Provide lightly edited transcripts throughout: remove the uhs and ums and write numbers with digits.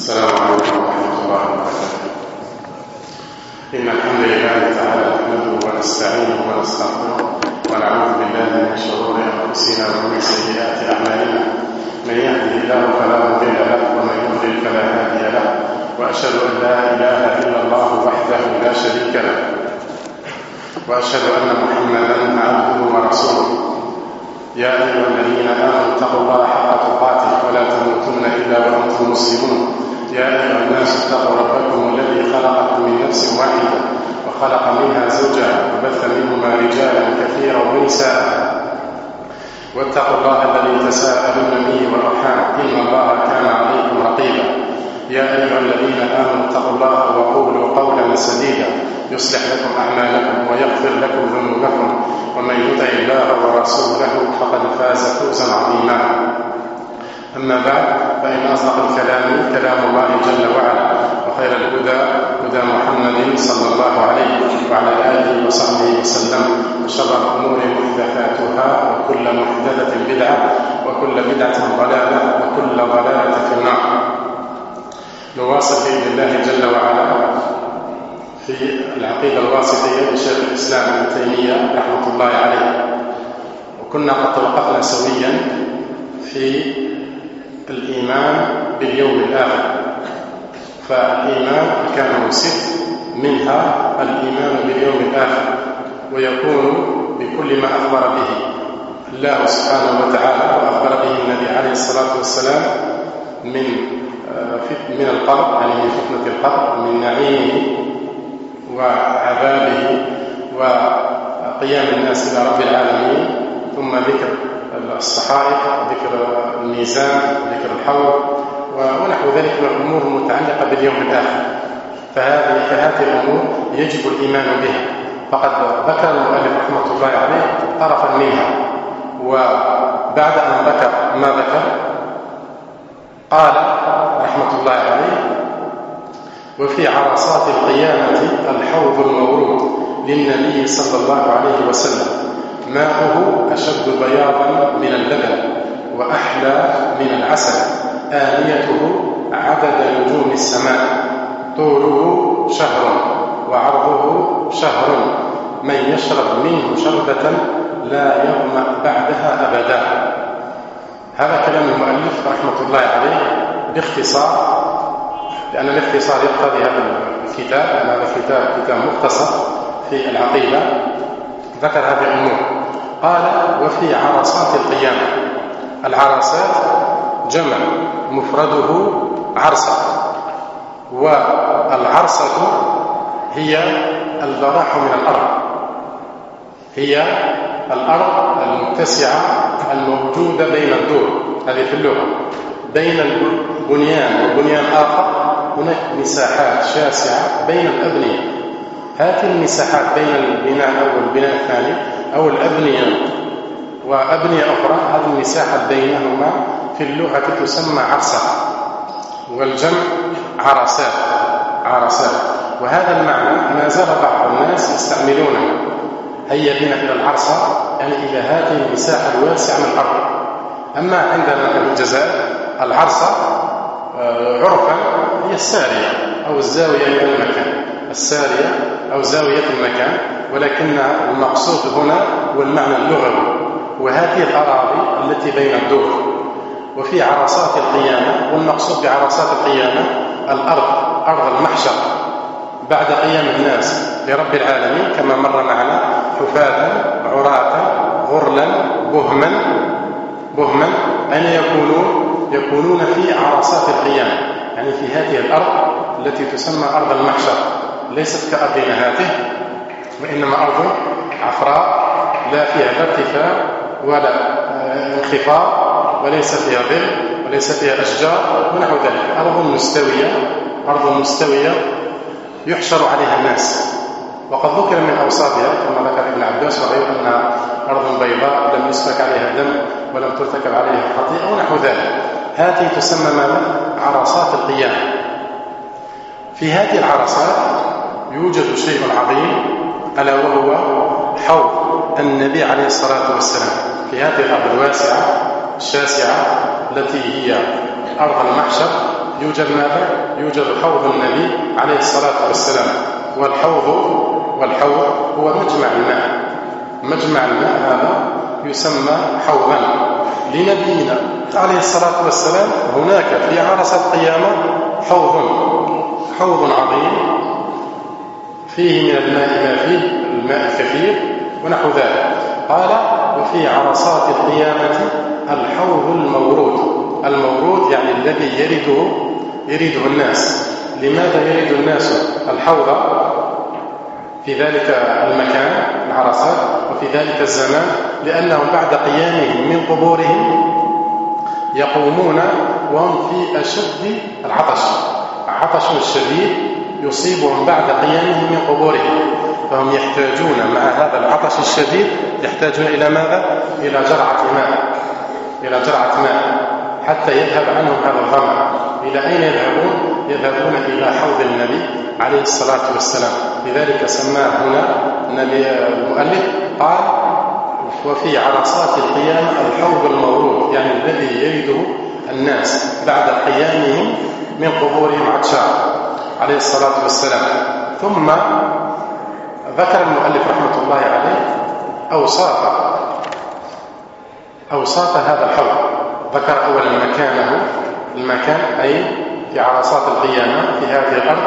السلام عليكم ورحمة الله وبركاته. إن الحمد لله تعالى نحمده ونستعينه ونستغفره ونعوذ بالله من شرور أنفسنا ومن سيئات أعمالنا. من يهده الله فلا مضل له ومن يضلل فلا هادي له، وأشهد أن لا إله إلا الله وحده لا شريك له، وأشهد أن محمدا عبده ورسوله. يا أيها الذين آمنوا اتقوا الله حق تقاته ولا تموتن إلا وأنتم مسلمون. يا أيها الناس اتقوا ربكم الذي خلقكم من نفس واحدة وخلق منها زوجها وبث منهما رجالا كثيرا ونساء، واتقوا الله الذي تساءلون به والأرحام إن الله كان عليكم رقيبا. يا أيها الذين آمنوا اتقوا الله وقولوا قولا سديدا يصلح لكم أعمالكم ويغفر لكم ذنوبكم، ومن يطع الله ورسوله فقد فاز فوزا عظيما. أما بعد، فإن أصدق الكلام كلام الله جل وعلا، وخير الهدى هدى محمد صلى الله عليه وعلى آله وصحبه وسلم، وشر الأمور محدثاتها وكل محدثة بدعة وكل بدعة ضلالة وكل ضلالة في النار. نواصل بإذن الله جل وعلا في العقيدة الواسطية لشيخ الإسلام ابن تيمية رحمة الله عليه، وكنا قد توقفنا سويا في الإيمان باليوم الآخر. فالإيمان كان 6، منها الإيمان باليوم الآخر، ويكون بكل ما أخبر به الله سبحانه وتعالى وأخبر به النبي عليه الصلاة والسلام من القبر، يعني من فتنة القبر، من نعيمه وعذابه وقيام الناس إلى رب العالمين، ثم ذكر الصحائف، ذكر الميزان، ذكر الحوض ونحو ذلك من الأمور المتعلقة باليوم الآخر. فهذه الأمور يجب الإيمان بها. فقد ذكر المؤلف رحمة الله عليه طرفا منها، وبعد أن ذكر ما ذكر قال رحمة الله عليه: وفي عرصات القيامة الحوض المورود للنبي صلى الله عليه وسلم، ماؤه أشد بياضا من اللبن وأحلى من العسل، آنيته عدد نجوم السماء، طوله شهر وعرضه شهر، من يشرب منه شربة لا يظمأ بعدها أبدا. هذا كلام المؤلف رحمة الله عليه باختصار، لأن الاختصار يقتضي هذا الكتاب. هذا كتاب مختصر في العقيدة، ذكر هذه الأمور. قال: وفي عرصات القيامة. العرصات جمع مفرده عرصة، والعرصة هي البراح من الأرض، هي الأرض المتسعة الموجودة بين الدور، هذه في اللغة، بين البنيان وبنيان آخر هناك مساحات شاسعة بين الأبنية. هذه المساحات بين البناء الأول والبناء الثاني أو الأبنية وأبنية أخرى، هذه المساحة بينهما في اللغة تسمى عرصة، والجمع عرصات. وهذا المعنى ما زال بعض الناس يستعملونه: هيا بنا إلى العرصة، يعني إلى هذه المساحة الواسعة من الأرض. أما عندنا في الجزائر العرصة عرفا هي السارية أو الزاوية من المكان، السارية أو زاوية المكان، ولكن المقصود هنا هو المعنى اللغوي، وهذه الأراضي التي بين الدور. وفي عرصات القيامة، والمقصود بعرصات القيامة الأرض، أرض المحشر، بعد قيام الناس لرب العالمين كما مر معنا، حفاة عراة غرلا بهما، أين يكونون في عرصات القيامة، يعني في هذه الأرض التي تسمى أرض المحشر، ليست كأرضنا هذه، وإنما أرض عفراء لا فيها لا ارتفاع ولا انخفاض، وليس فيها ظل وليس فيها أشجار ونحو ذلك، أرض مستوية يحشر عليها الناس. وقد ذكر من أوصافها كما ذكر ابن عباس وغيره أنها أرض بيضاء لم يسفك عليها الدم ولم ترتكب عليها الخطيئة ونحو ذلك. هذه تسمى ماذا؟ عرصات القيامة. في هذه العرصات يوجد شيء عظيم، ألا وهو حوض النبي عليه الصلاة والسلام في هذه الأرض الواسعة الشاسعة التي هي أرض المحشر. يوجد ماذا؟ يوجد حوض النبي عليه الصلاة والسلام. والحوض هو مجمع الماء. مجمع الماء هذا يسمى حوضا لنبينا عليه الصلاة والسلام. هناك في عرصة القيامة حوض عظيم فيه من الماء ما فيه الماء الكثير ونحو ذلك. قال وفي عرصات القيامة الحوض المورود يعني الذي يريده الناس. لماذا يريد الناس الحوض في ذلك المكان العرصات وفي ذلك الزمان؟ لأنهم بعد قيامهم من قبورهم يقومون وهم في أشد عطش الشديد يصيبهم بعد قيامهم من قبورهم، فهم يحتاجون مع هذا العطش الشديد يحتاجون إلى ماذا؟ إلى جرعة ماء حتى يذهب عنهم هذا الظمأ. إلى أين يذهبون؟ يذهبون إلى حوض النبي عليه الصلاة والسلام. لذلك سماه هنا المؤلف قال وفي عرصات القيامة الحوض المورود، يعني الذي يريده الناس بعد قيامهم من قبورهم عطشان عليه الصلاة والسلام. ثم ذكر المؤلف رحمة الله عليه أوصاف هذا الحوض. ذكر أولا المكان أي في عرصات القيامة في هذه الأرض،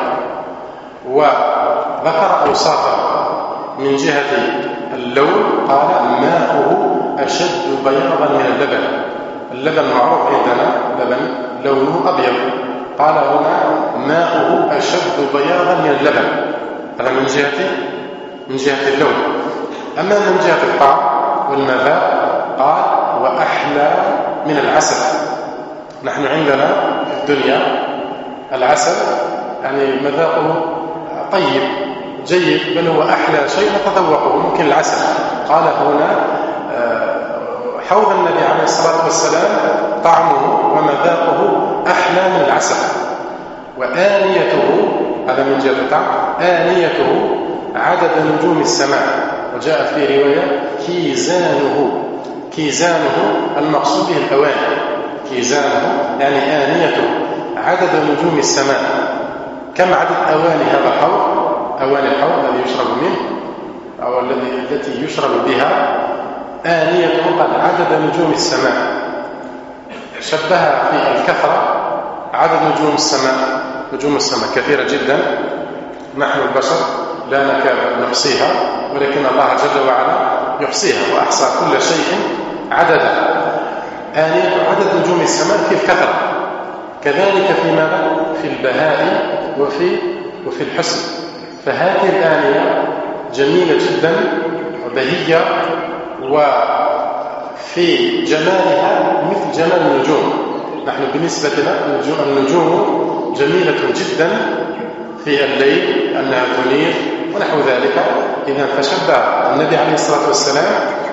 وذكر أوصافه من جهة اللون. قال ماؤه أشد بياضا من اللبن معروف عندنا لبن لونه أبيض. قال هنا ماؤه أشد بياضا من اللبن. هذا من جهة اللون. أما من جهة الطعم والمذاق قال وأحلى من العسل. نحن عندنا في الدنيا العسل يعني مذاقه طيب جيد، بل هو أحلى شيء نتذوقه ممكن العسل. قال هنا حوض النبي عليه الصلاة والسلام طعمه ومذاقه أحلى من العسل. وآنيته هذا من جهة الطعم، آنيته عدد نجوم السماء. وجاء في رواية كيزانه المقصود به الأواني. كيزانه يعني آنيته عدد نجوم السماء. كم عدد أواني هذا الحوض؟ أواني الحوض الذي يشرب منه أو التي يشرب بها آنيته قد عدد نجوم السماء. شبهها في الكثرة عدد نجوم السماء كثيرة جدا، نحن البشر لا نكاد نحصيها، ولكن الله جل وعلا يحصيها وأحصى كل شيء عددا. آنية عدد نجوم السماء في الكثرة. كذلك في ماذا؟ في البهاء وفي الحسن. فهذه الآنية جميلة جدا وبهية، وفي جمالها مثل جمال النجوم. نحن بالنسبة لنا النجوم جميلة جدا في الليل أنها تنير ونحو ذلك. إذا فشبه النبي عليه الصلاة والسلام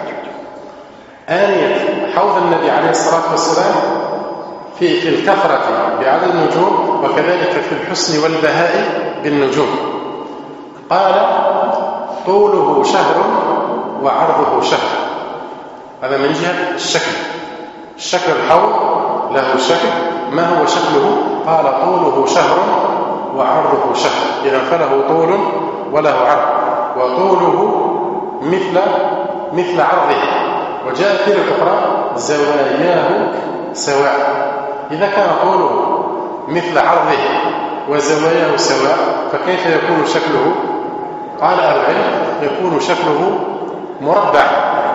آنية حوض النبي عليه الصلاة والسلام في الكثرة بعدد النجوم، وكذلك في الحسن والبهاء بالنجوم. قال طوله شهر وعرضه شهر. هذا من جهة الشكل الحوض له شكل. ما هو شكله؟ قال طوله شهر وعرضه شهر. إذا فله طول وله عرض، وطوله مثل عرضه. وجاء في الأخرى زواياه سواء. إذا كان طوله مثل عرضه وزواياه سواء فكيف يكون شكله؟ قال أهل العلم يكون شكله مربع.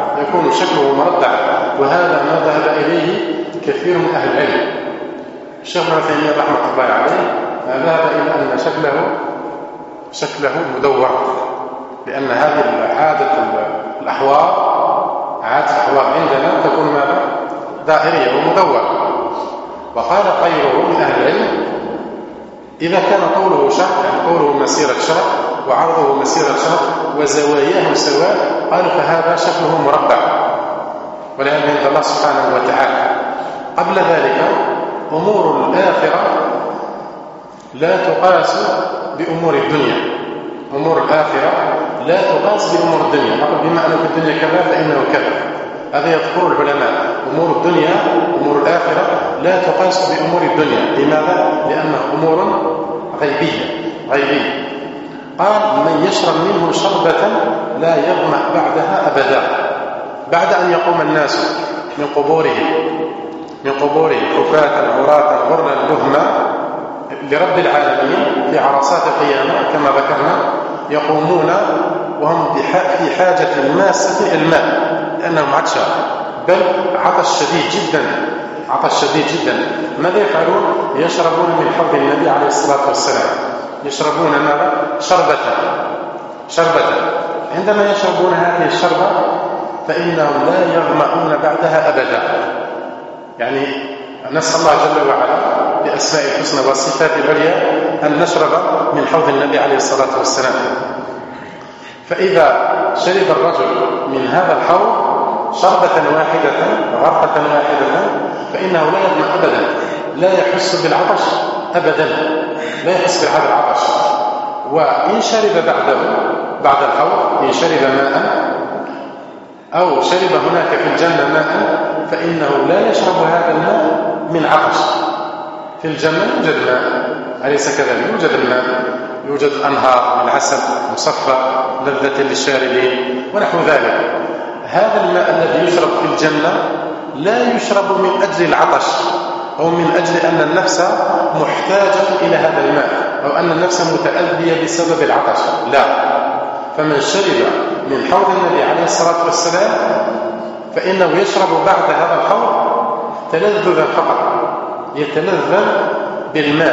وهذا ما ذهب إليه كثير من أهل العلم. الشيخ ابن تيمية رحمة الله عليه ذهب إلى أن شكله مدور، لأن هذه عادة الأحواض عندنا تكون ماذا؟ دائرية ومدورة. وقال غيره من أهل العلم إذا كان طوله شهر، يعني طوله مسيرة شهر وعرضه مسيرة شهر وزواياه سواء، قالوا فهذا شكله مربع، ولأن عند الله سبحانه وتعالى. قبل ذلك أمور الآخرة لا تقاس بأمور الدنيا. أمور الآخرة لا تقاس بأمور الدنيا. بما أنه في الدنيا كذا فإنه كذا. هذا يذكر العلماء. أمور الدنيا أمور الآخرة لا تقاس بأمور الدنيا. لماذا؟ لأنها أمور غيبية. قال من يشرب منه شربة لا يظمأ بعدها أبدا. بعد أن يقوم الناس من قبورهم حفاة عراة غرلا بهما لرب العالمين في عرصات القيامة كما ذكرنا، يقومون وهم في حاجة ماسة الماء لأنهم عطشان، بل عطش شديد جدا. ماذا يفعلون؟ يشربون من حوض النبي عليه الصلاة والسلام. يشربون ماذا؟ شربة. عندما يشربون هذه الشربة فإنهم لا يظمأون بعدها أبدا. يعني نسأل الله جل وعلا بأسماء الحسنى والصفات العليا أن نشرب من حوض النبي عليه الصلاة والسلام. فإذا شرب الرجل من هذا الحوض شربة واحدة غرفة واحدة فإنه لا يظمأ أبدا، لا يحس بالعطش أبدا، لا يحس بالعطش. وإن شرب بعد الحوض، إن شرب ماء أو شرب هناك في الجنة ماء فإنه لا يشرب هذا الماء من عطش. في الجنة يوجد ماء، أليس كذلك؟ يوجد الماء، يوجد أنهار من عسل مصفى لذة للشاربين ونحو ذلك. هذا الماء الذي يشرب في الجنة لا يشرب من أجل العطش أو من أجل أن النفس محتاجة إلى هذا الماء أو أن النفس متأذية بسبب العطش، لا. فمن شرب من حوض النبي عليه الصلاة والسلام فإنه يشرب بعد هذا الحوض تلذذا فقط، يتلذذ بالماء،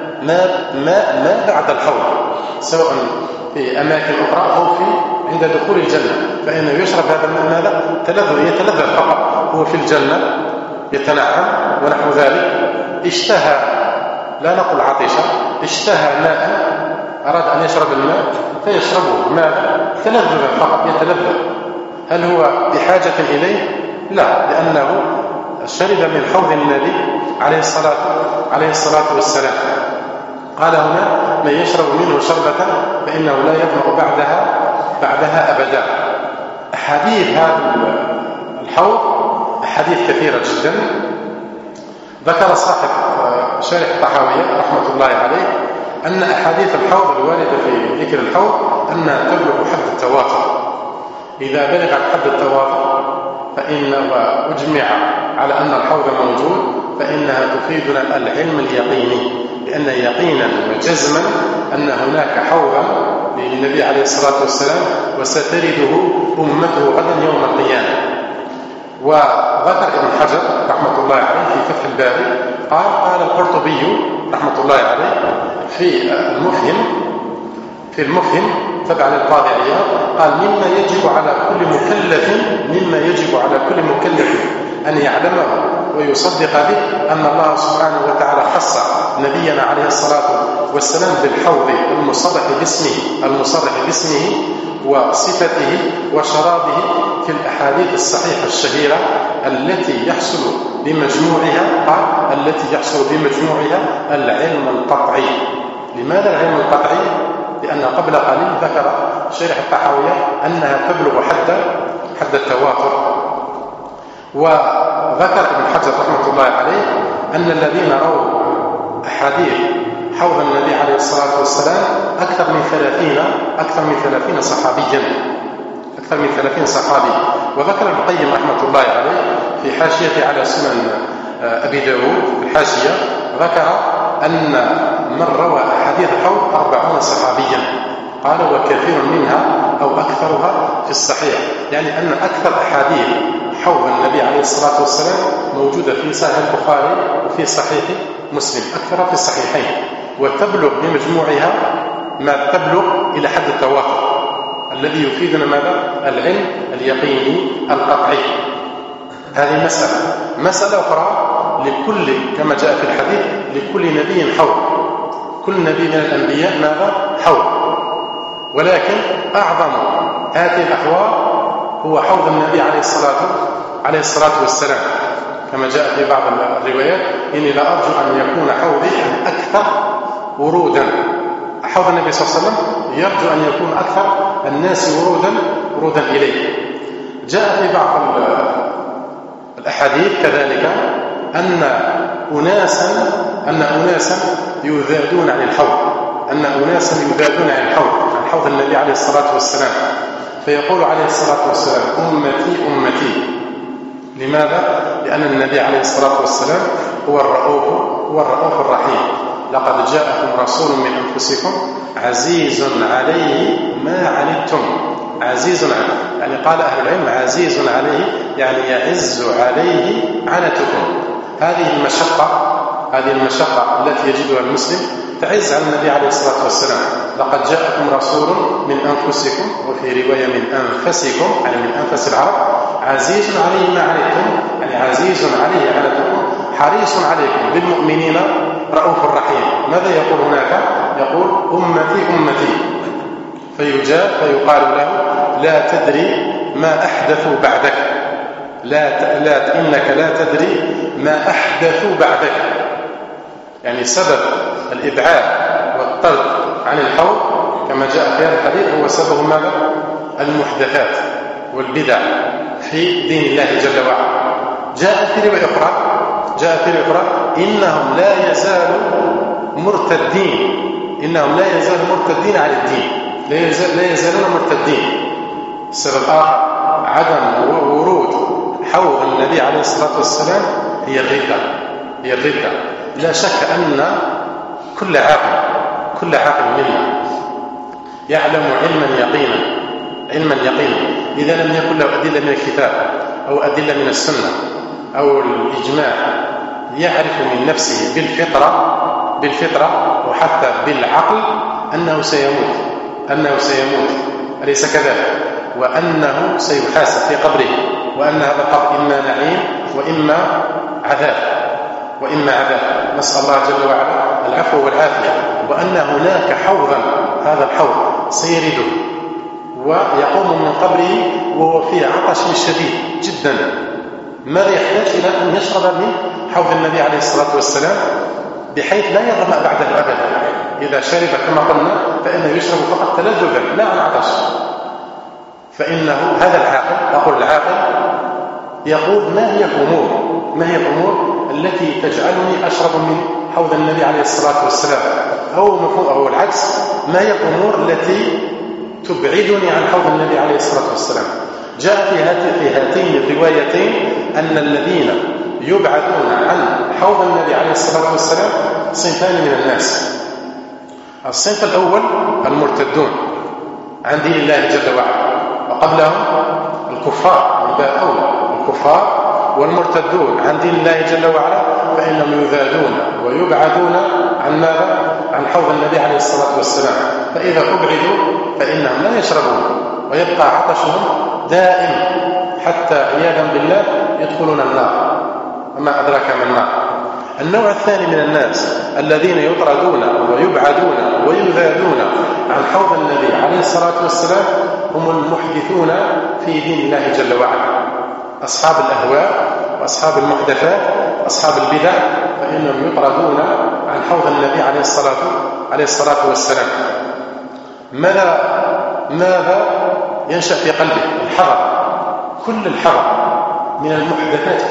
ما بعد الحوض، سواء في أماكن أخرى أو عند دخول الجنة، فإنه يشرب هذا الماء ماذا؟ يتلذذ فقط. هو في الجنة يتنعم ونحو ذلك، اشتهى، لا نقول عطشة، اشتهى ماء، أراد أن يشرب الماء فيشربه ماء تلذذ فقط، يتلذذ. هل هو بحاجة إليه؟ لا، لأنه شرب من حوض النبي عليه الصلاة والسلام. قال هنا من يشرب منه شربة فإنه لا يظمأ بعدها أبدا. أحاديث هذا الحوض أحاديث كثيرة جدا. ذكر صاحب شارح الطحاوية رحمة الله عليه أن أحاديث الحوض الواردة في ذكر الحوض أنها تبلغ حد التواتر. إذا بلغت حد التواتر وأجمع على أن الحوض موجود فإنها تفيدنا العلم اليقيني، لأن يقينا وجزما أن هناك حوضا للنبي عليه الصلاة والسلام وسترده أمته غدا يوم القيامة. وذكر ابن حجر رحمة الله عليه في فتح الباري قال القرطبي رحمة الله عليه في المفهم تبع للقاضي عياض قال مما يجب على كل مكلف أن يعلمه ويصدق به أن الله سبحانه وتعالى خص نبينا عليه الصلاة والسلام بالحوض المصرح باسمه وصفته وشرابه في الأحاديث الصحيحة الشهيرة التي يحصل بمجموعها العلم القطعي. لماذا العلم القطعي؟ لأن قبل قليل ذكر شارح الطحاوية أنها تبلغ حد التواتر. وذكر ابن حجر رحمة الله عليه أن الذين رووا أحاديث حوض النبي عليه الصلاة والسلام أكثر من 30 صحابي. وذكر ابن القيم رحمة الله عليه في حاشيته على سنن أبي داود الحاشية ذكر أن من روى أحاديث الحوض 40 صحابيا، قال وكثير منها أو أكثرها في الصحيح، يعني أن أكثر أحاديث حوض النبي عليه الصلاة والسلام موجودة في صحيح البخاري وفي صحيح مسلم، أكثرها في الصحيحين، وتبلغ بمجموعها ما تبلغ إلى حد التواتر الذي يفيدنا ماذا؟ العلم اليقيني القطعي. هذه مسألة أخرى لكل كما جاء في الحديث لكل نبي حوض، كل نبي من الأنبياء ماذا؟ حوض. ولكن أعظم هذه الأحوال هو حوض النبي عليه الصلاة والسلام كما جاء في بعض الروايات إني لا أرجو أن يكون حوضي أكثر ورودا. حوض النبي صلى الله عليه وسلم يرجو أن يكون أكثر الناس ورودا إليه. جاء في بعض الأحاديث كذلك أن أناسا يذادون عن الحوض، عن حوض النبي عليه الصلاة والسلام، فيقول عليه الصلاة والسلام: أمتي أمتي. لماذا؟ لأن النبي عليه الصلاة والسلام هو الرؤوف الرحيم. لقد جاءكم رسول من أنفسكم عزيز عليه ما عنتم. عزيز عليه، يعني قال أهل العلم عزيز عليه يعني يعز عليه عنتكم. هذه المشقة التي يجدها المسلم تعز على النبي عليه الصلاة والسلام. لقد جاءكم رسول من أنفسكم، وفي رواية من أنفسكم، يعني من أنفس العرب. عزيز عليه ما عنتم، يعني عزيز عليه عنتكم، حريص عليكم بالمؤمنين رؤوف رحيم. ماذا يقول هناك؟ يقول: أمتي أمتي. فيجاب فيقال له: لا تدري ما أحدثوا بعدك، إنك لا تدري ما أحدثوا بعدك. يعني سبب الإبعاد والطرد عن الحوض كما جاء في هذا الحديث هو سبب ماذا؟ المحدثات والبدع في دين الله جل وعلا. جاء في رواية أخرى: إنهم لا يزالوا مرتدين عن الدين، لا يزالون مرتدين. السبب آخر عدم ورود حوض النبي عليه الصلاة والسلام هي الردة. لا شك أن كل عاقل منا يعلم علما يقينا إذا لم يكن له أدلة من الكتاب أو أدلة من السنة أو الإجماع، يعرف من نفسه بالفطرة وحتى بالعقل أنه سيموت، أليس كذلك؟ وأنه سيحاسب في قبره، وأن هذا القبر إما نعيم وإما عذاب. نسأل الله جل وعلا العفو والعافية. وأن هناك حوضا، هذا الحوض سيرده ويقوم من قبره وهو في عطش شديد جدا. ماذا يحتاج إلى أن يشرب من حوض النبي عليه الصلاة والسلام بحيث لا يظمأ بعده أبدا. إذا شرب كما قلنا فإنه يشرب فقط تلذذا لا عن عطش. فإنه هذا العاقل يقول: ما هي الأمور التي تجعلني أشرب من حوض النبي عليه الصلاة والسلام، أو العكس، ما هي الأمور التي تبعدني عن حوض النبي عليه الصلاة والسلام. جاء في هاتين الروايتين أن الذين يبعدون عن حوض النبي عليه الصلاة والسلام صنفان من الناس. الصنف الأول المرتدون عن دين الله جل وعلا، وقبلهم الكفار، من باب أولى الكفار والمرتدون عن دين الله جل وعلا، فإنهم يذادون ويبعدون عن ماذا؟ عن حوض النبي عليه الصلاة والسلام. فإذا أبعدوا فإنهم لا يشربون ويبقى عطشهم دائم حتى عياذا بالله يدخلون النار، وما أدراك ما النار. النوع الثاني من الناس الذين يطردون ويبعدون ويذادون عن حوض النبي عليه الصلاة والسلام هم المحدثون في دين الله جل وعلا، أصحاب الأهواء وأصحاب المحدثات، أصحاب البدع، فإنهم يطردون عن حوض النبي عليه الصلاة والسلام. ماذا ينشأ في قلبه؟ الحذر، كل الحذر من المحدثات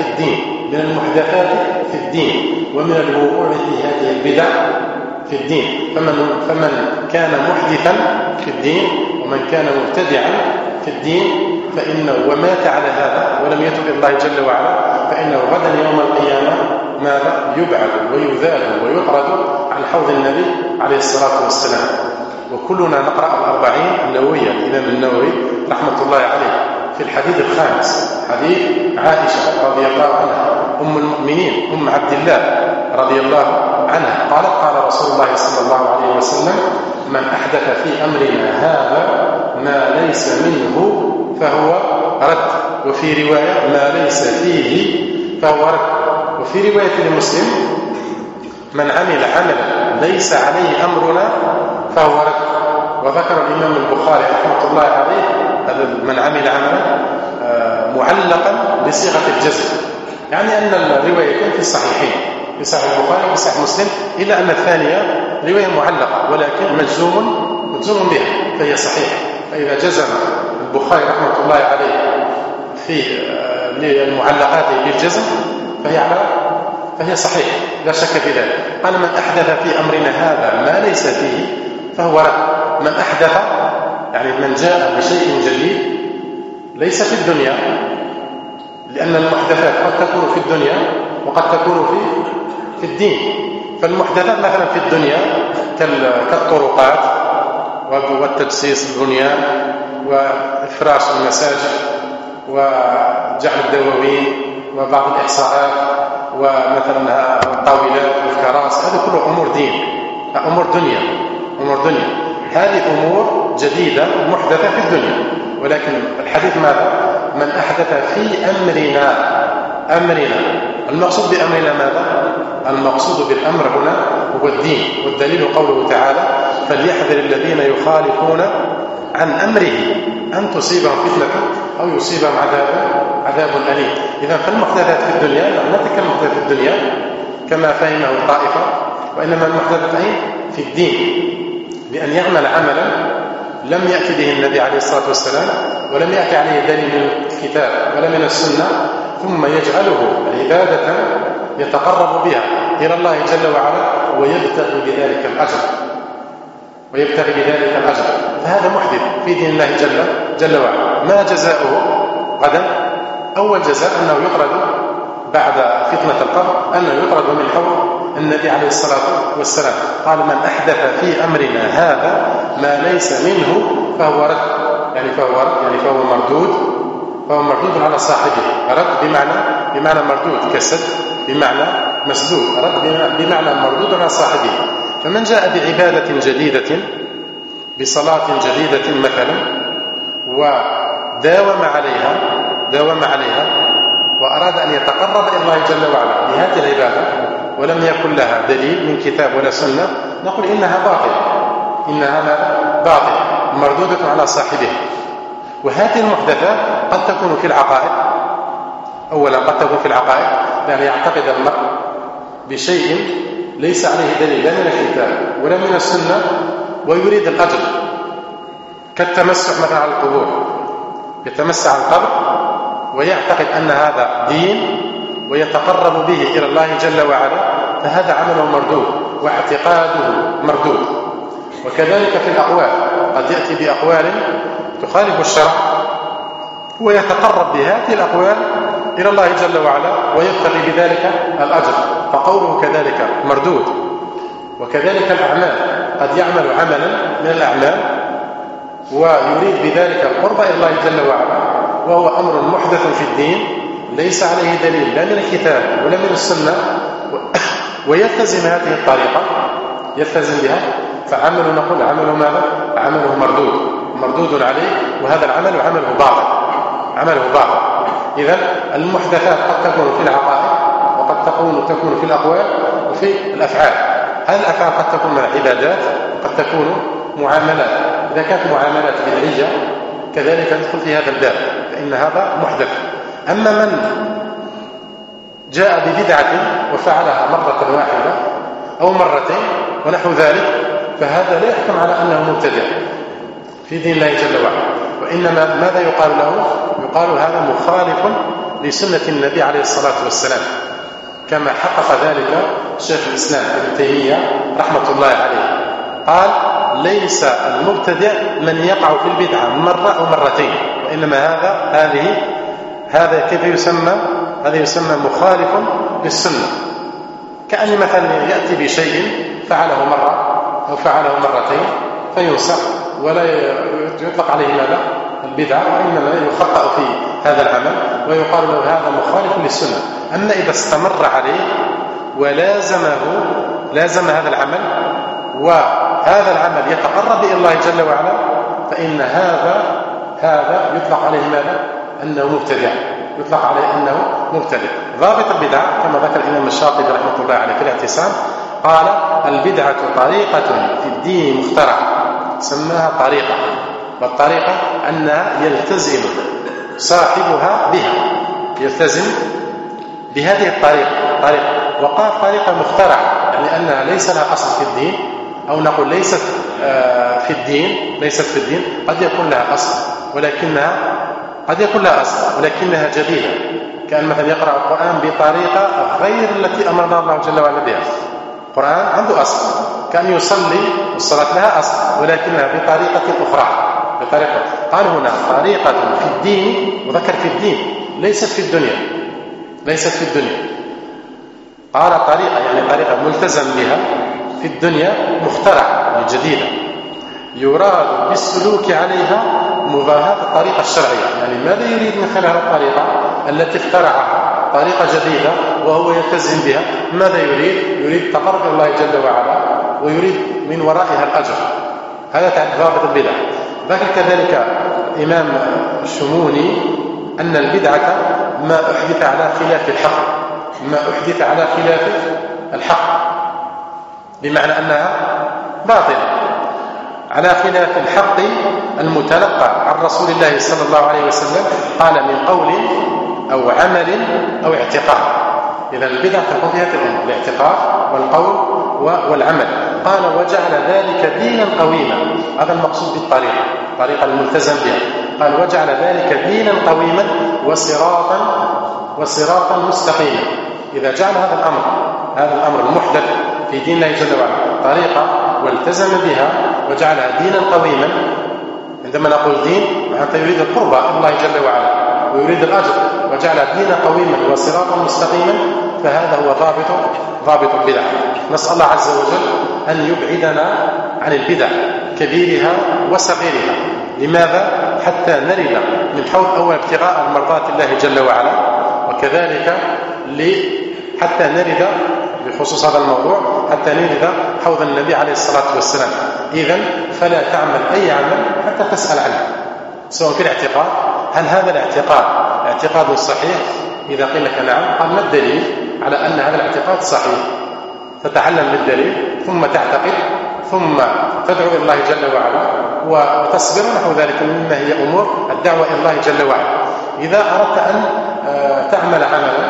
في الدين، ومن الوقوع في هذه البدع في الدين. فمن كان محدثا في الدين ومن كان مبتدعا في الدين ومات على هذا ولم يتب إلى الله جل وعلا، فإنه غدا يوم القيامة ماذا؟ يبعد ويذاد ويطرد عن حوض النبي عليه الصلاة والسلام. وكلنا نقرأ 40 النووية الإمام النووي رحمة الله عليه في الحديث الخامس، حديث عائشة رضي الله عنها أم المؤمنين أم عبد الله رضي الله عنها قالت: قال رسول الله صلى الله عليه وسلم: من أحدث في أمرنا هذا ما ليس منه فهو رد. وفي رواية: ما ليس فيه فهو رد. وفي رواية لمسلم: من عمل عملا ليس عليه أمرنا فهو رد. وذكر الإمام البخاري رحمه الله عليه هذا من عمل عملا معلقا بصيغة الجزم، يعني أن الروايتين في الصحيحين، في صحيح البخاري وفي صحيح مسلم، إلا أن الثانية رواية معلقة ولكن مجزوم بها فهي صحيحة. فإذا جزم البخاري رحمه الله عليه في للمعلقات بالجزم فهي صحيح لا شك في ذلك. قال من أحدث في أمرنا هذا ما ليس فيه فهو رد. من أحدث يعني من جاء بشيء جديد ليس في الدنيا، لأن المحدثات قد تكون في الدنيا وقد تكون في الدين. فالمحدثات مثلا في الدنيا كالطرقات والتجسيس البنيان وإفراش المساجد وجعل الدواوين وبعض الإحصاءات ومثلا الطاولات والكراسي، هذه كله أمور دين، أمور دنيا. هذه أمور جديدة محدثة في الدنيا. ولكن الحديث ماذا؟ من أحدث في أمرنا. المقصود بأمرنا ماذا؟ المقصود بالأمر هنا هو الدين، والدليل قوله تعالى فليحذر الذين يخالفون عن أمره أن تصيبهم فتنة أو يصيبهم عذاب أليم. إذا فالمحدثات في الدنيا لا نتكلم محدثات في الدنيا كما فهمه الطائفة، وإنما المحدثات في الدين، بأن يعمل عملا لم يأتي به النبي عليه الصلاة والسلام ولم يأتي عليه دليل من الكتاب ولا من السنة، ثم يجعله عبادة يتقرب بها إلى الله جل وعلا ويبتغي بذلك الأجر. فهذا محدث في دين الله جل وعلا. ما جزاؤه غدا؟ أول جزاء أنه يطرد بعد فتنة القبر، أنه يطرد من حول النبي عليه الصلاة والسلام. قال من أحدث في أمرنا هذا ما ليس منه فهو رد، يعني فهو مردود على صاحبه. رد بمعنى مردود، كسد بمعنى مسدود، رد بمعنى مردود على صاحبه. فمن جاء بعبادة جديدة، بصلاة جديدة مثلا، وداوم عليها وأراد أن يتقرب إلى الله جل وعلا بهذه العبادة ولم يكن لها دليل من كتاب ولا سنة، نقول إنها باطل مردودة على صاحبها. وهذه المحدثات قد تكون في العقائد. أولا قد تكون في العقائد، يعني يعتقد المرء بشيء ليس عليه دليل لا من الكتاب ولا من السنة ويريد الأجر، كالتمسح مثلا على القبور، يتمسح على القبر ويعتقد أن هذا دين ويتقرب به إلى الله جل وعلا، فهذا عمله مردود واعتقاده مردود. وكذلك في الأقوال، قد يأتي بأقوال تخالف الشرع ويتقرب بهذه الأقوال إلى الله جل وعلا ويبتغي بذلك الأجر، فقوله كذلك مردود. وكذلك الأعمال، قد يعمل عملا من الأعمال ويريد بذلك القرب إلى الله جل وعلا، وهو أمر محدث في الدين ليس عليه دليل لا من الكتاب ولا من السنة، ويلتزم هذه الطريقة، يلتزم بها، فعمله نقول عمله ماذا؟ عمله مردود عليه، وهذا العمل عمله باطل. إذن المحدثات قد تكون في العقائد وقد تكون في الأقوال وفي الأفعال. هذه الأفعال قد تكون من عبادات وقد تكون معاملات. إذا كانت معاملات بدعية كذلك تدخل في هذا الباب، فإن هذا محدث. أما من جاء ببدعة وفعلها مرة واحدة أو مرتين ونحو ذلك، فهذا لا يحكم على أنه مبتدع في دين الله جل وعلا، وإنما ماذا يقال له؟ يقال هذا مخالف لسنة النبي عليه الصلاة والسلام، كما حقق ذلك شيخ الإسلام ابن تيمية رحمة الله عليه. قال ليس المبتدع من يقع في البدعة مرة أو مرتين، وإنما هذا كيف يسمى؟ هذا يسمى مخالف للسنة. كأن مثلا يأتي بشيء فعله مرة أو فعله مرتين فينسخ ولا يطلق عليه ماذا؟ البدعة، وإنما يخطأ في هذا العمل ويقال له هذا مخالف للسنة. أما إذا استمر عليه لازم هذا العمل وهذا العمل يتقرب إلى الله جل وعلا، فإن هذا يطلق عليه ماذا؟ أنه مبتدع. ضابط البدعة كما ذكر الإمام الشاطبي رحمه الله عليه في الاعتصام، قال البدعة طريقة في الدين مخترعة، سماها طريقة، والطريقة أنها يلتزم صاحبها بها، يلتزم بهذه الطريقة. وقال طريقة مخترعة، يعني أنها ليس لها أصل في الدين، أو نقول ليست في الدين. قد يكون لها أصل ولكنها قد يكون لها أصل ولكنها جديدة، كأن مثلا يقرأ القرآن بطريقة غير التي أمرنا الله جل وعلا بها. القرآن عنده أصل، كان يصلي والصلاة لها أصل ولكنها بطريقة أخرى. بطريقة قال هنا طريقة في الدين، وذكر في الدين ليست في الدنيا، ليست في الدنيا. قال طريقة يعني طريقة ملتزم بها في الدنيا، مخترعة يعني جديدة، يراد بالسلوك عليها مضاهاة الطريقة الشرعية. يعني ماذا يريد من خلال الطريقة التي اخترعها؟ طريقة جديدة وهو يلتزم بها. ماذا يريد؟ يريد التقرب إلى الله جل وعلا، ويريد من ورائها الأجر. هذا ضابط البدع. ذكر كذلك إمام الشموني أن البدعة ما أحدث على خلاف الحق، ما أحدث على خلاف الحق، بمعنى أنها باطلة على خلاف الحق المتلقى عن رسول الله صلى الله عليه وسلم، قال من قول أو عمل أو اعتقاد. إذا البدعة تكون فيها الأمور، الاعتقاد والقول والعمل. قال وجعل ذلك دينا قويما. هذا المقصود بالطريقة، الطريقة الملتزم بها. قال وجعل ذلك دينا قويما وصراطا مستقيما. إذا جعل هذا الأمر المحدث في دين الله جل وعلا طريقة والتزم بها وجعلها دينا قويما. عندما نقول دين معناته يريد القربة إلى الله جل وعلا ويريد الأجر، وجعلها دينا قويما وصراطا مستقيما، فهذا هو ضابط البدع. نسأل الله عز وجل أن يبعدنا عن البدع كبيرها وصغيرها. لماذا؟ حتى نرد من حوض أول ابتغاء مرضات الله جل وعلا، وكذلك حتى نرد بخصوص هذا الموضوع حتى نرد حوض النبي عليه الصلاة والسلام. إذن فلا تعمل أي عمل حتى تسأل عنه، سواء في الاعتقاد. هل هذا الاعتقاد اعتقاد صحيح؟ إذا قيل لك نعم، قال ما الدليل على أن هذا الاعتقاد صحيح؟ تتعلم بالدليل ثم تعتقد ثم تدعو إلى الله جل وعلا وتصبر نحو ذلك مما هي أمور الدعوة إلى الله جل وعلا. إذا أردت أن تعمل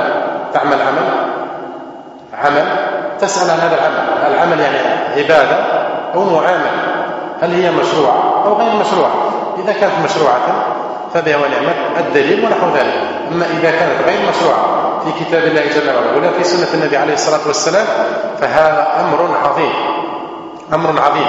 عمل تسأل عن هذا العمل يعني عبادة أو معاملة، هل هي مشروعة أو غير مشروعة؟ إذا كانت مشروعة فبها ونعمت الدليل ونحو ذلك. أما إذا كانت غير مشروعة في كتاب الله جل وعلا ولا في سنة النبي عليه الصلاة والسلام فهذا أمر عظيم.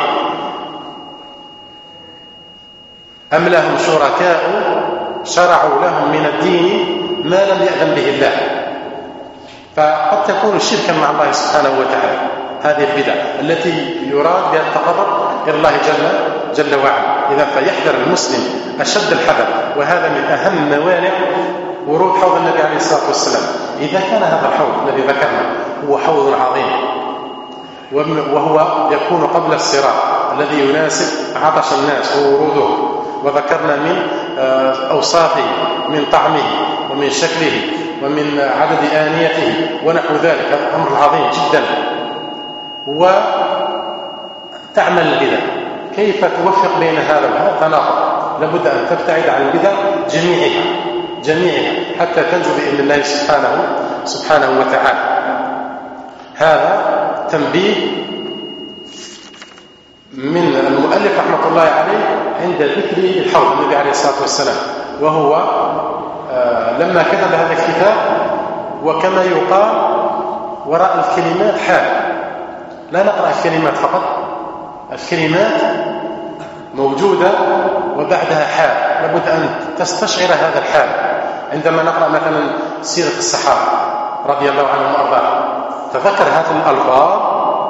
أم لهم شركاء شرعوا لهم من الدين ما لم يأذن به الله. فقد تكون شركا مع الله سبحانه وتعالى هذه البدع التي يراد بها التقرب إلى الله جل وعلا. إذا فيحذر المسلم أشد الحذر، وهذا من أهم موانع ورود حوض النبي عليه الصلاة والسلام. إذا كان هذا الحوض الذي ذكرنا هو حوض عظيم وهو يكون قبل الصراط الذي يناسب عطش الناس ووروده، وذكرنا من أوصافه من طعمه ومن شكله ومن عدد آنيته ونحو ذلك، هذا أمر عظيم جدا. وتعمل البدع، كيف توفق بين هذا وهذا؟ تناقض. لابد أن تبتعد عن البدع جميعها حتى تنجو بإذن الله سبحانه وتعالى. هذا تنبيه من المؤلف رحمة الله عليه عند ذكر الحوض النبي عليه الصلاة والسلام، وهو لما كتب هذا الكتاب وكما يقال وراء الكلمات حال. لا نقرأ الكلمات فقط، الكلمات موجودة وبعدها حال، لابد أن تستشعر هذا الحال. عندما نقرأ مثلا سيرة الصحابة رضي الله عنهم وأرضاهم تذكر هذه الألفاظ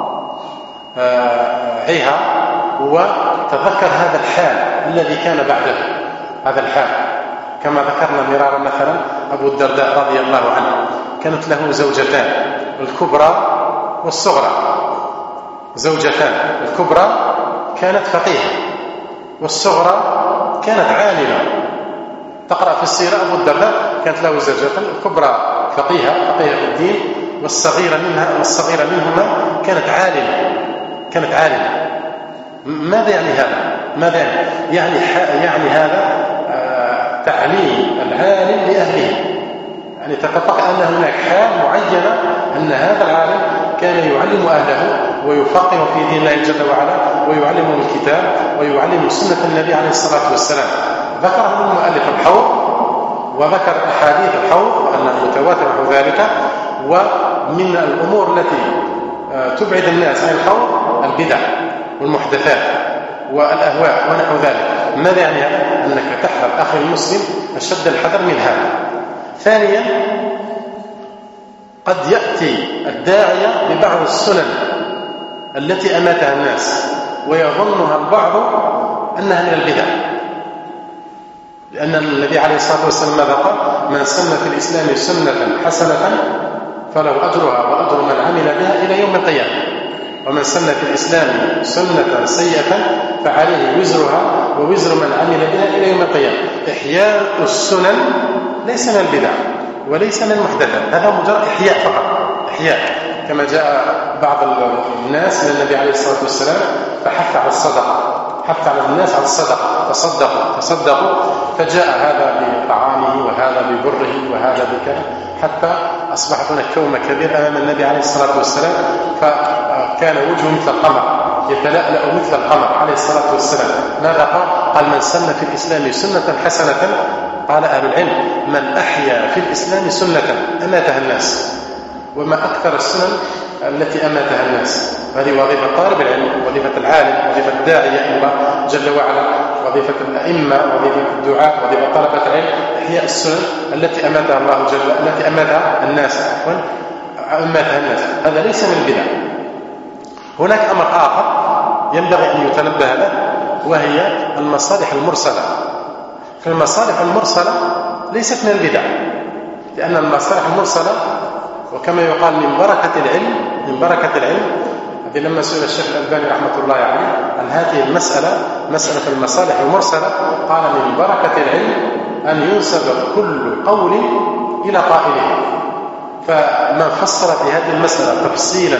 عيها وتذكر هذا الحال الذي كان بعده. هذا الحال كما ذكرنا مرارا، مثلا أبو الدرداء رضي الله عنه كانت له زوجتان، الكبرى والصغرى. زوجتان، الكبرى كانت فقيهة والصغرى كانت عالمة. تقرأ في السيرة أبو الدرداء كانت له زوجتان، الكبرى فقيهة في الدين، والصغيرة منهما كانت عالمة. ماذا يعني هذا؟ يعني هذا تعليم العالم لأهله. يعني تتفق أن هناك حال معينة أن هذا العالم كان يعلم أهله ويفقه في دين الله جل وعلا ويعلمهم الكتاب ويعلم سنة النبي عليه الصلاة والسلام. ذكره المؤلف الحوض وذكر أحاديث الحوض أنها متواترة ونحو ذلك. ومن الأمور التي تبعد الناس عن الحوض البدع والمحدثات والأهواء ونحو ذلك. ماذا يعني هذا؟ أنك تحذر أخي المسلم أشد الحذر من هذا. ثانيا، قد يأتي الداعية ببعض السنن التي أماتها الناس ويظنها البعض أنها من البدع، لأن النبي عليه الصلاة والسلام ماذا قال؟ من سن في الإسلام سنة حسنة فله أجرها وأجر من عمل بها إلى يوم القيامة، ومن سن في الإسلام سنة سيئة فعليه وزرها ووزر من عمل بها إلى يوم القيامة. إحياء السنن ليس من البدع وليس من المحدثات، هذا مجرد إحياء فقط، إحياء. كما جاء بعض الناس من النبي عليه الصلاة والسلام فحث على الصدقة، حث على الناس على الصدقة، تصدقوا، فجاء هذا بطعامه وهذا ببره وهذا بكذا، حتى أصبحت هناك كومة كبير أمام النبي عليه الصلاة والسلام، فكان وجهه مثل القمر، يتلألأ مثل القمر عليه الصلاة والسلام. ماذا قال؟ قال من سن في الإسلام سنة حسنة، قال أهل العلم من أحيا في الإسلام سنة أماتها الناس. وما أكثر السنن التي أماتها الناس. هذه وظيفة طالب العلم، وظيفة العالم، وظيفة الداعية إلى الله جل وعلا، وظيفة الأئمة، وظيفة الدعاء، وظيفة طلبة العلم، إحياء السنن التي أماتها الله التي أماتها الناس أماتها الناس. هذا ليس من البدع. هناك أمر آخر ينبغي أن يتنبه له، وهي المصالح المرسلة. فالمصالح المرسلة ليست من البدع، لأن المصالح المرسلة وكما يقال من بركة العلم. هذه لما سئل الشيخ الألباني رحمة الله عليه عن هذه مسألة المصالح المرسلة، قال من بركة العلم أن ينسب كل قول إلى قائله. فمن فصل في هذه المسألة تفصيلا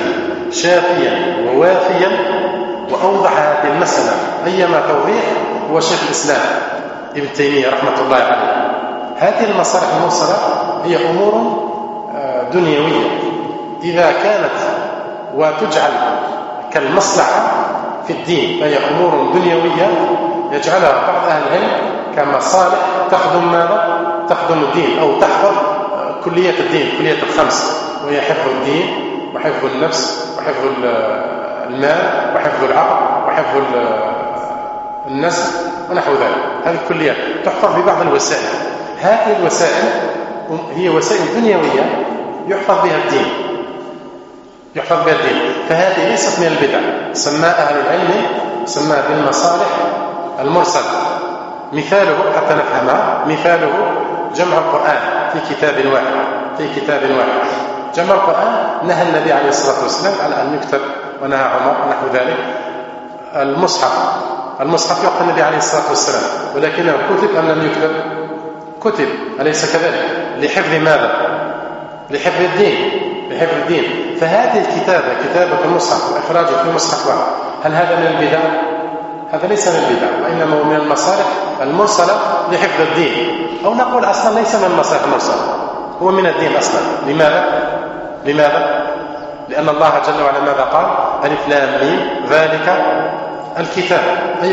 شافيا ووافيا وأوضح هذه المسألة أيما توضيح هو شيخ الإسلام ابن تيمية رحمة الله عليه. هذه المصالح المرسلة هي أمور دنيوية إذا كانت وتجعل كالمصلحة في الدين، فهي أمور دنيوية يجعلها بعض أهل العلم كمصالح تخدم ماذا؟ تخدم الدين أو تحفظ كلية الدين، كلية الخمس، وهي حفظ الدين وحفظ النفس وحفظ المال وحفظ العقل وحفظ النسل ونحو ذلك. هذه الكليات تحفظ ببعض الوسائل. هذه الوسائل هي وسائل دنيوية يحفظ بها الدين، فهذه ليست من البدع. سماها أهل العلم بالمصالح المرسلة. مثاله حتى نفهمها، مثاله جمع القرآن في كتاب واحد. جمع القرآن نهى النبي عليه الصلاة والسلام على أن يكتب، ونهى عمر ونحو ذلك. المصحف يعطى النبي عليه الصلاة والسلام، ولكنه كتب أم لم يكتب؟ كتب، أليس كذلك؟ لحفظ ماذا؟ لحفظ الدين. فهذه الكتابة، كتابة المصحف وإخراجه في مصحف واحد، هل هذا من البدع؟ هذا ليس من البدع، وإنما هو من المصالح المرسلة لحفظ الدين، أو نقول أصلا ليس من المصالح المرسلة، هو من الدين أصلا. لماذا؟ لأن الله جل وعلا ماذا قال؟ ألف لام ميم ذلك الكتاب.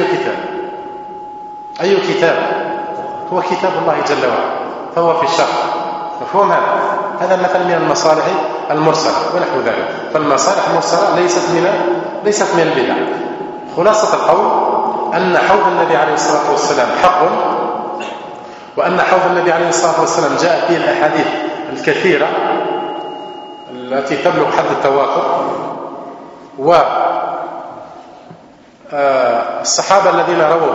أي كتاب؟ هو كتاب الله جل وعلا، فهو في الشرع. مفهوم هذا مثلا من المصالح المرسلة ونحو ذلك. فالمصالح المرسلة ليست من البدع. خلاصة القول أن حوض النبي عليه الصلاة والسلام حق، وأن حوض النبي عليه الصلاة والسلام جاء فيه الأحاديث الكثيرة التي تبلغ حد التواتر، والصحابة الذين رووا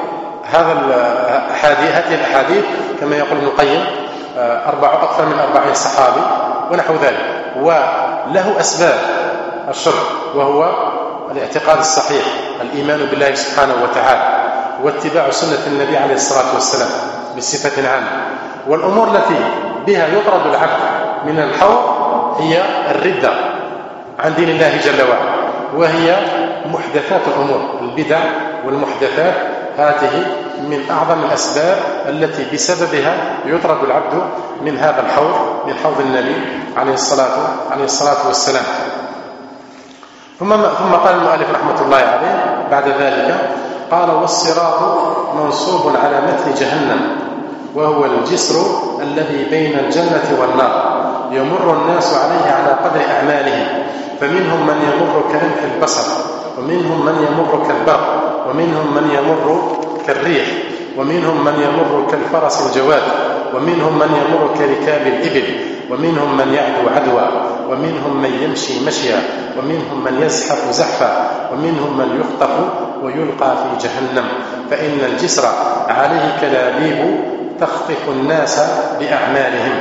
هذه الأحاديث كما يقول ابن القيم أكثر من 40 صحابي ونحو ذلك. وله أسباب الشرك، وهو الاعتقاد الصحيح، الإيمان بالله سبحانه وتعالى، واتباع سنة النبي عليه الصلاة والسلام بصفة عامة. والأمور التي بها يطرد العبد من الحوض هي الردة عن دين الله جل وعلا، وهي محدثات الأمور، البدع والمحدثات. هذه من أعظم الأسباب التي بسببها يطرد العبد من هذا الحوض، من حوض النبي عليه الصلاة والسلام. ثم قال المؤلف رحمة الله عليه بعد ذلك، قال والصراط منصوب على متن جهنم وهو الجسر الذي بين الجنة والنار، يمر الناس عليه على قدر أعمالهم، فمنهم من يمر كلمح البصر، ومنهم من يمر كالبرق، ومنهم من يمر كالريح، ومنهم من يمر كالفرس الجواد، ومنهم من يمر كركاب الإبل، ومنهم من يعدو عدوى، ومنهم من يمشي مشيا، ومنهم من يزحف زحفا، ومنهم من يخطف ويلقى في جهنم، فإن الجسر عليه كلابيب تخطف الناس بأعمالهم.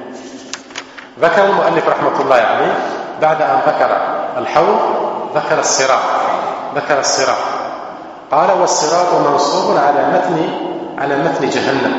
ذكر المؤلف رحمة الله عليه بعد أن ذكر الحوض ذكر الصراط، قال والصراط منصوب على متن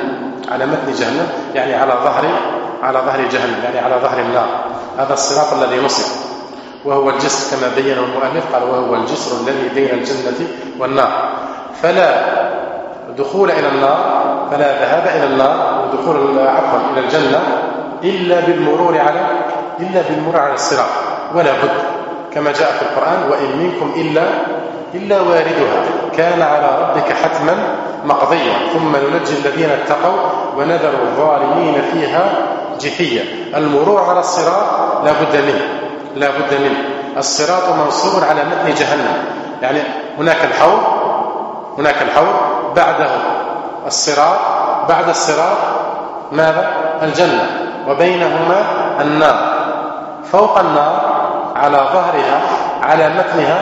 جهنم، يعني على ظهر جهنم، يعني على ظهر النار. هذا الصراط الذي نصب، وهو الجسر كما بينه المؤلف، قال وهو الجسر الذي بين الجنة والنار، فلا دخول إلى النار، فلا ذهاب إلى النار ودخول إلى الجنة إلا بالمرور على الصراط، ولا بد كما جاء في القرآن وإن منكم إلا واردها كان على ربك حتما مقضيا ثم ننجي الذين اتقوا ونذر الظالمين فيها جثيا. المرور على الصراط لا بد منه. الصراط منصوب على متن جهنم، يعني هناك الحوض بعده الصراط، بعد الصراط ماذا؟ الجنة، وبينهما النار، فوق النار على ظهرها على متنها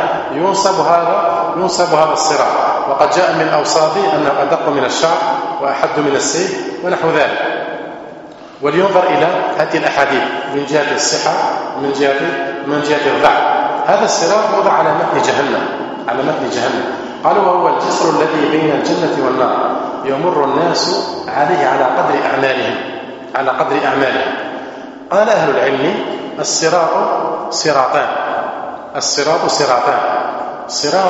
ينصب هذا الصراط، وقد جاء من أوصافه أنه أدق من الشعر وأحد من السيف ونحو ذلك. ولينظر إلى هذه الأحاديث من جهة الصحة من جهة الضعف. هذا الصراط وضع على متن جهنم، قالوا وهو الجسر الذي بين الجنة والنار، يمر الناس عليه على قدر أعمالهم. قال أهل العلم الصراط صراطان، صراط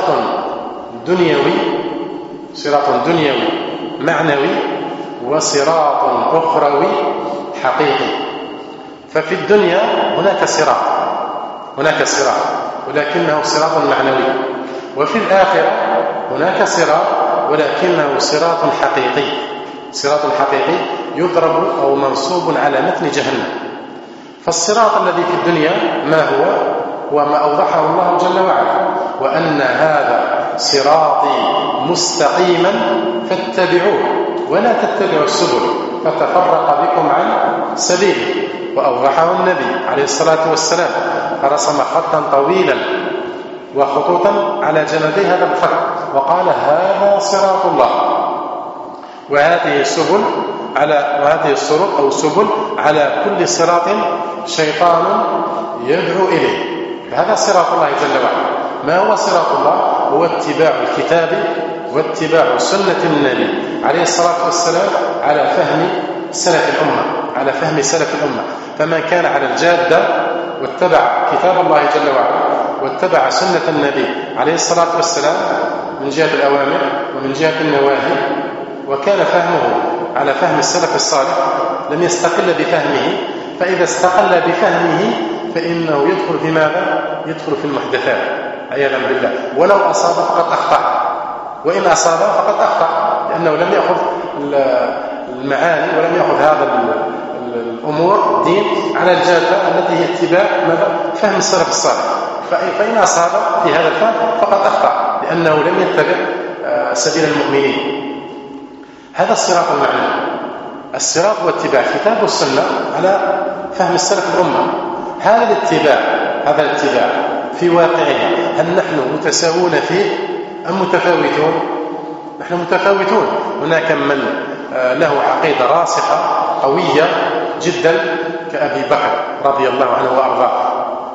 دنيوي معنوي، وصراط أخروي حقيقي. ففي الدنيا هناك صراط ولكنه صراط معنوي، وفي الآخرة هناك صراط ولكنه صراط حقيقي يضرب أو منصوب على متن جهنم. فالصراط الذي في الدنيا ما هو؟ وما أوضحه الله جل وعلا، وأن هذا صراطي مستقيما فاتبعوه ولا تتبعوا السبل فتفرق بكم عن سبيله. وأوضحه النبي عليه الصلاة والسلام، فرسم خطا طويلا وخطوطا على جانبي هذا الخط، وقال هذا صراط الله، وهذه السرط أو سبل على كل صراط شيطان يدعو إليه. هذا صراط الله جل وعلا. ما هو صراط الله؟ هو اتباع الكتاب واتباع سنة النبي عليه الصلاة والسلام على فهم سلف الأمة. فمن كان على الجادة واتبع كتاب الله جل وعلا واتبع سنة النبي عليه الصلاة والسلام من جهة الأوامر ومن جهة النواهي، وكان فهمه على فهم السلف الصالح، لم يستقل بفهمه. فإذا استقل بفهمه فإنه يدخل في ماذا؟ يدخل في المحدثات عياذا بالله. ولو أصاب فقد أخطأ، وإن أصاب فقد أخطأ، لأنه لم يأخذ المعاني ولم يأخذ هذا الأمور الدين على الجادة التي هي اتباع فهم السلف الصالح. فإن أصاب في هذا الفهم فقد أخطأ، لأنه لم يتبع سبيل المؤمنين. هذا الصراط المعنى. الصراط هو اتباع الكتاب والسنة على فهم السلف الأمة. هذا الاتباع في واقعنا هل نحن متساوون فيه أم متفاوتون؟ نحن متفاوتون. هناك من له عقيدة راسخة قوية جدا كأبي بكر رضي الله عنه وأرضاه،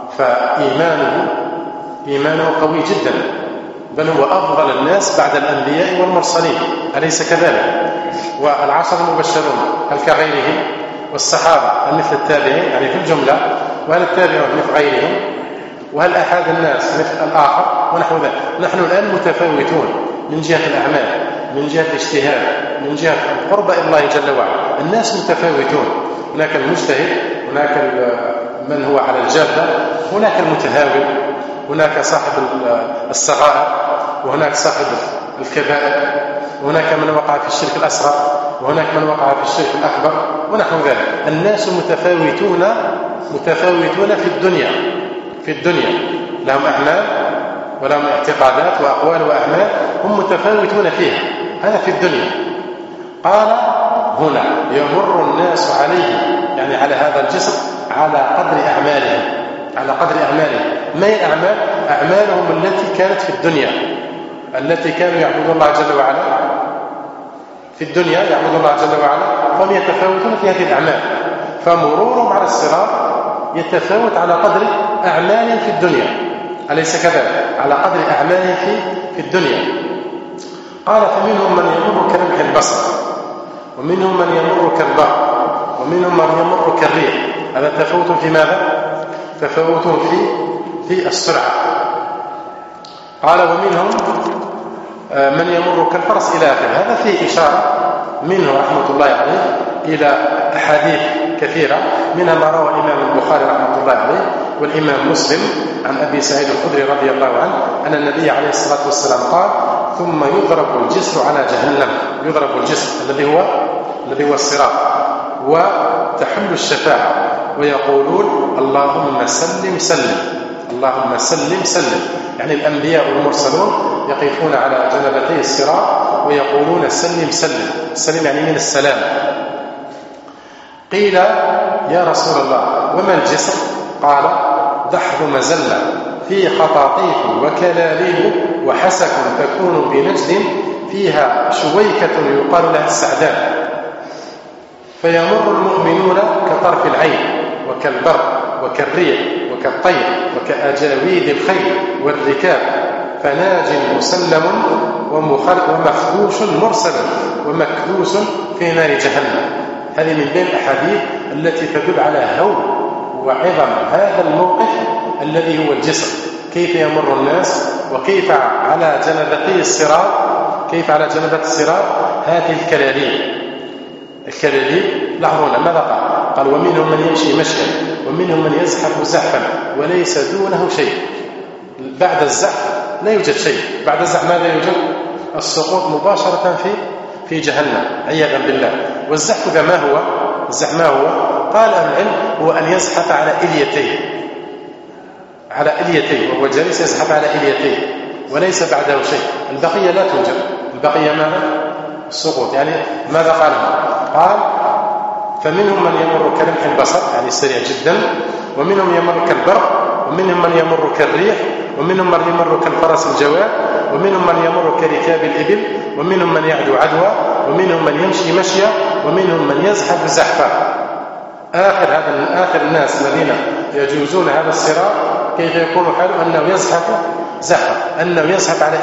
فإيمانه قوي جدا، بل هو أفضل الناس بعد الأنبياء والمرسلين، أليس كذلك؟ والعشر المبشرون هل كغيرهم؟ والصحابة هل مثل التابعين يعني في الجملة؟ وهل التابعون مثل غيرهم؟ وهل أحد الناس مثل الآخر؟ ونحو ذلك. نحن الآن متفاوتون من جهة الأعمال، من جهة الاجتهاد، من جهة القرب إلى الله جل وعلا. الناس متفاوتون، هناك المجتهد، هناك من هو على الجادة، هناك المتهاون، هناك صاحب الصغائر، وهناك صاحب الكبائر، وهناك من وقع في الشرك الأصغر، وهناك من وقع في الشرك الأكبر ونحو ذلك. الناس متفاوتون في الدنيا لهم أعمال ولهم اعتقادات وأقوال وأعمال هم متفاوتون فيها، هذا في الدنيا. قال هنا يمر الناس عليه، يعني على هذا الجسر، على قدر أعمالهم. ما هي الأعمال؟ أعمالهم التي كانت في الدنيا، التي كانوا يعبدون الله جل وعلا في الدنيا، يعبدون الله جل وعلا، فهم يتفاوتون في هذه الأعمال، فمرورهم على الصراط يتفاوت على قدر أعمالهم في الدنيا، أليس كذلك؟ على قدر أعمالهم في الدنيا. قال فمنهم من يمر كلمح البصر، ومنهم من يمر كالبرق، ومنهم من يمر كالريح. هذا تفاوت في ماذا؟ تفاوت في السرعة. قال ومنهم من يمر كالفرس إلى آخره. هذا فيه إشارة منه رحمة الله عليه إلى أحاديث كثيرة، منها ما روى الإمام البخاري رحمة الله عليه والإمام مسلم عن أبي سعيد الخدري رضي الله عنه أن النبي عليه الصلاة والسلام قال ثم يضرب الجسر على جهنم، يضرب الجسر الذي هو الصراط، وتحل الشفاعة ويقولون اللهم سلم سلم، اللهم سلم سلم. يعني الأنبياء والمرسلون يقفون على جنبتي الصراط ويقولون سلم سلم. سلم يعني من السلام. قيل يا رسول الله وما الجسر؟ قال دحر مزلة في خطاطيف وكلاليب وحسك تكون بنجد فيها شويكة يقال لها السعدان، فيمر المؤمنون كطرف العين وكالبرق وكالريح وكالطير وكأجاويد الخيل والركاب، فناج مسلم ومخدوش مرسل ومكدوس في نار جهنم. هذه من بين الأحاديث التي تدل على هول وعظم هذا الموقف الذي هو الجسر، كيف يمر الناس وكيف على جنبتي الصراط، كيف على جنبة الصراط هذه الكلاليب. لاحظونا ماذا قال ومنهم من يمشي مشيا ومنهم من يزحف زحفا وليس دونه شيء. بعد الزحف لا يوجد شيء، بعد الزحف ماذا يوجد؟ السقوط مباشرة في جهنم عياذا بالله. والزحف ما هو؟ الزحف ما هو؟ قال أهل العلم هو أن يزحف على إليتيه وهو جالس يزحف على إليتيه وليس بعده شيء، البقية لا توجد، البقية ماذا؟ السقوط. يعني ماذا قال فمنهم من يمر كلمح البصر يعني سريع جدا، ومنهم يمر كالبرق، ومنهم من يمر كالريح، ومنهم من يمر كالفرس الجواد، ومنهم من يمر كركاب الإبل، ومنهم من يعدو عدوى، ومنهم من يمشي مشيا، ومنهم من يزحف زحفا. آخر الناس الذين يجوزون هذا الصراط كيف يكون حاله؟ أنه يزحف زحفا، أنه يزحف على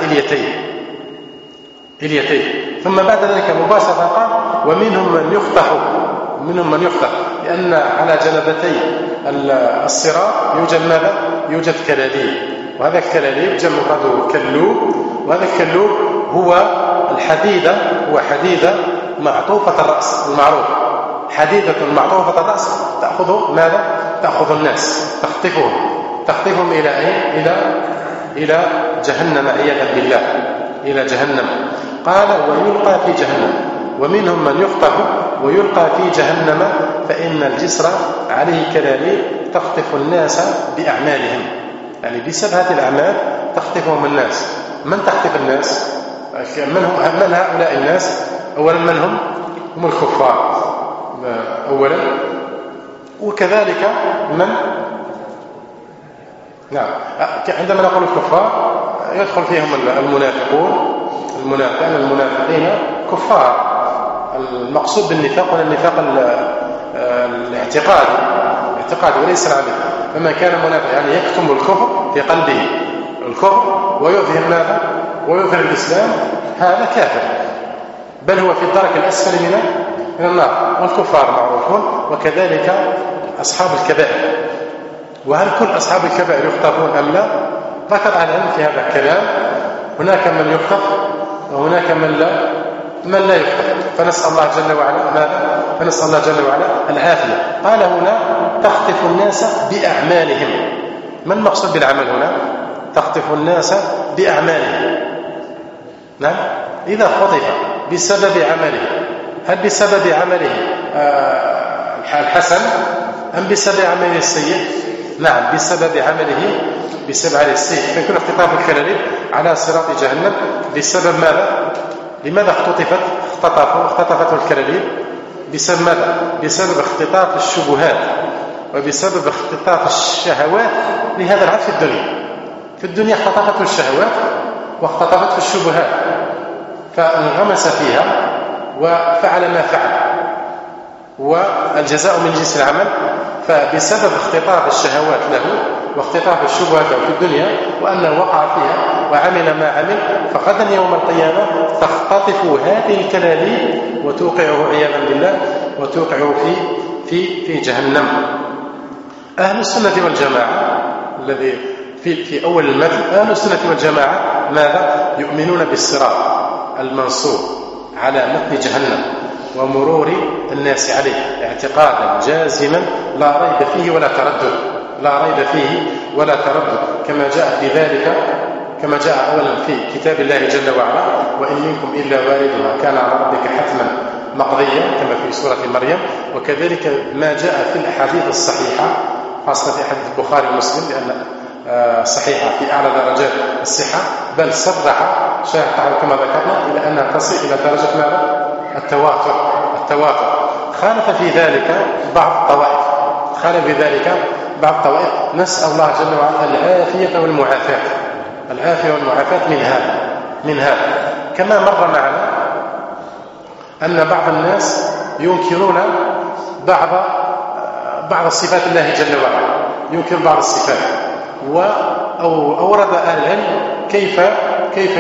إليتيه. ثم بعد ذلك مباشرة قال ومنهم من يخطف، لأن على جنبتي الصراط يوجد ماذا؟ يوجد كلاليب، وهذا الكلاليب جمع مفرده كلوب، وهذا الكلوب هو الحديدة، هو حديدة معطوفة الرأس المعروف، حديدة معطوفة الرأس تأخذ ماذا؟ تأخذ الناس، تخطفهم إلى أين؟ إلى جهنم عياذا بالله، إلى جهنم. قال ويلقى في جهنم، ومنهم من يخطف ويلقى في جهنم، فإن الجسر عليه كلاليب تخطف الناس بأعمالهم، يعني بسبب هذه الأعمال تخطفهم الناس. من تخطف الناس؟ من هؤلاء الناس؟ أولا من هم الكفار أولا، وكذلك من نعم عندما نقول الكفار يدخل فيهم المنافقين كفار. المقصود بالنفاق هو النفاق الاعتقادي وليس العملي. فمن كان منافق يعني يكتم الكفر في قلبه، الكفر ويظهر ماذا؟ ويظهر الإسلام، هذا كافر، بل هو في الدرك الأسفل من النار. والكفار معروفون، وكذلك أصحاب الكبائر. وهل كل أصحاب الكبائر يخطفون أم لا؟ ذكر العلم في هذا الكلام، هناك من يخطف وهناك من لا يخطف. فنسأل الله جل وعلا ماذا؟ فنسأل الله جل وعلا العافية. قال هنا تخطف الناس بأعمالهم. ما المقصود بالعمل هنا؟ تخطف الناس بأعمالهم. نعم، إذا خطف بسبب عمله هل بسبب عمله الحسن أم بسبب عمله السيء؟ نعم، بسبب عمله السيء. فيكون اختطاف الكلاليب على صراط جهنم بسبب ماذا؟ لماذا اختطفته الكلاليب؟ بسبب ماذا؟ بسبب اختطاف الشبهات وبسبب اختطاف الشهوات لهذا العبد في الدنيا. في الدنيا اختطفته الشهوات واختطفته الشبهات فانغمس فيها وفعل ما فعل، والجزاء من جنس العمل. فبسبب اختطاف الشهوات له واختطاف الشبهات له في الدنيا وأنه وقع فيها وعمل ما عمل، فغدا يوم القيامة تختطف هذه الكلاليب وتوقعه عياذا بالله وتوقعه في جهنم. أهل السنة والجماعة الذي في أول المثل، أهل السنة والجماعة ماذا؟ يؤمنون بالصراط المنصوب على متن جهنم ومرور الناس عليه اعتقادا جازما لا ريب فيه ولا تردد، لا ريب فيه ولا تردد، كما جاء أولا في كتاب الله جل وعلا: وإن منكم إلا واردها كان على ربك حتما مقضيا، كما في سورة مريم. وكذلك ما جاء في الأحاديث الصحيحة، خاصة في حديث البخاري ومسلم، لأن صحيحة في أعلى درجات الصحة، بل صرح شارحه كما ذكرنا إلى أنها تصل إلى درجة ماذا؟ التواتر. خالف في ذلك بعض الطوائف، نسأل الله جل وعلا العافية والمعافاة من هذا. كما مر معنا أن بعض الناس ينكرون بعض صفات الله جل وعلا، ينكر بعض الصفات، وأورد أهل العلم كيف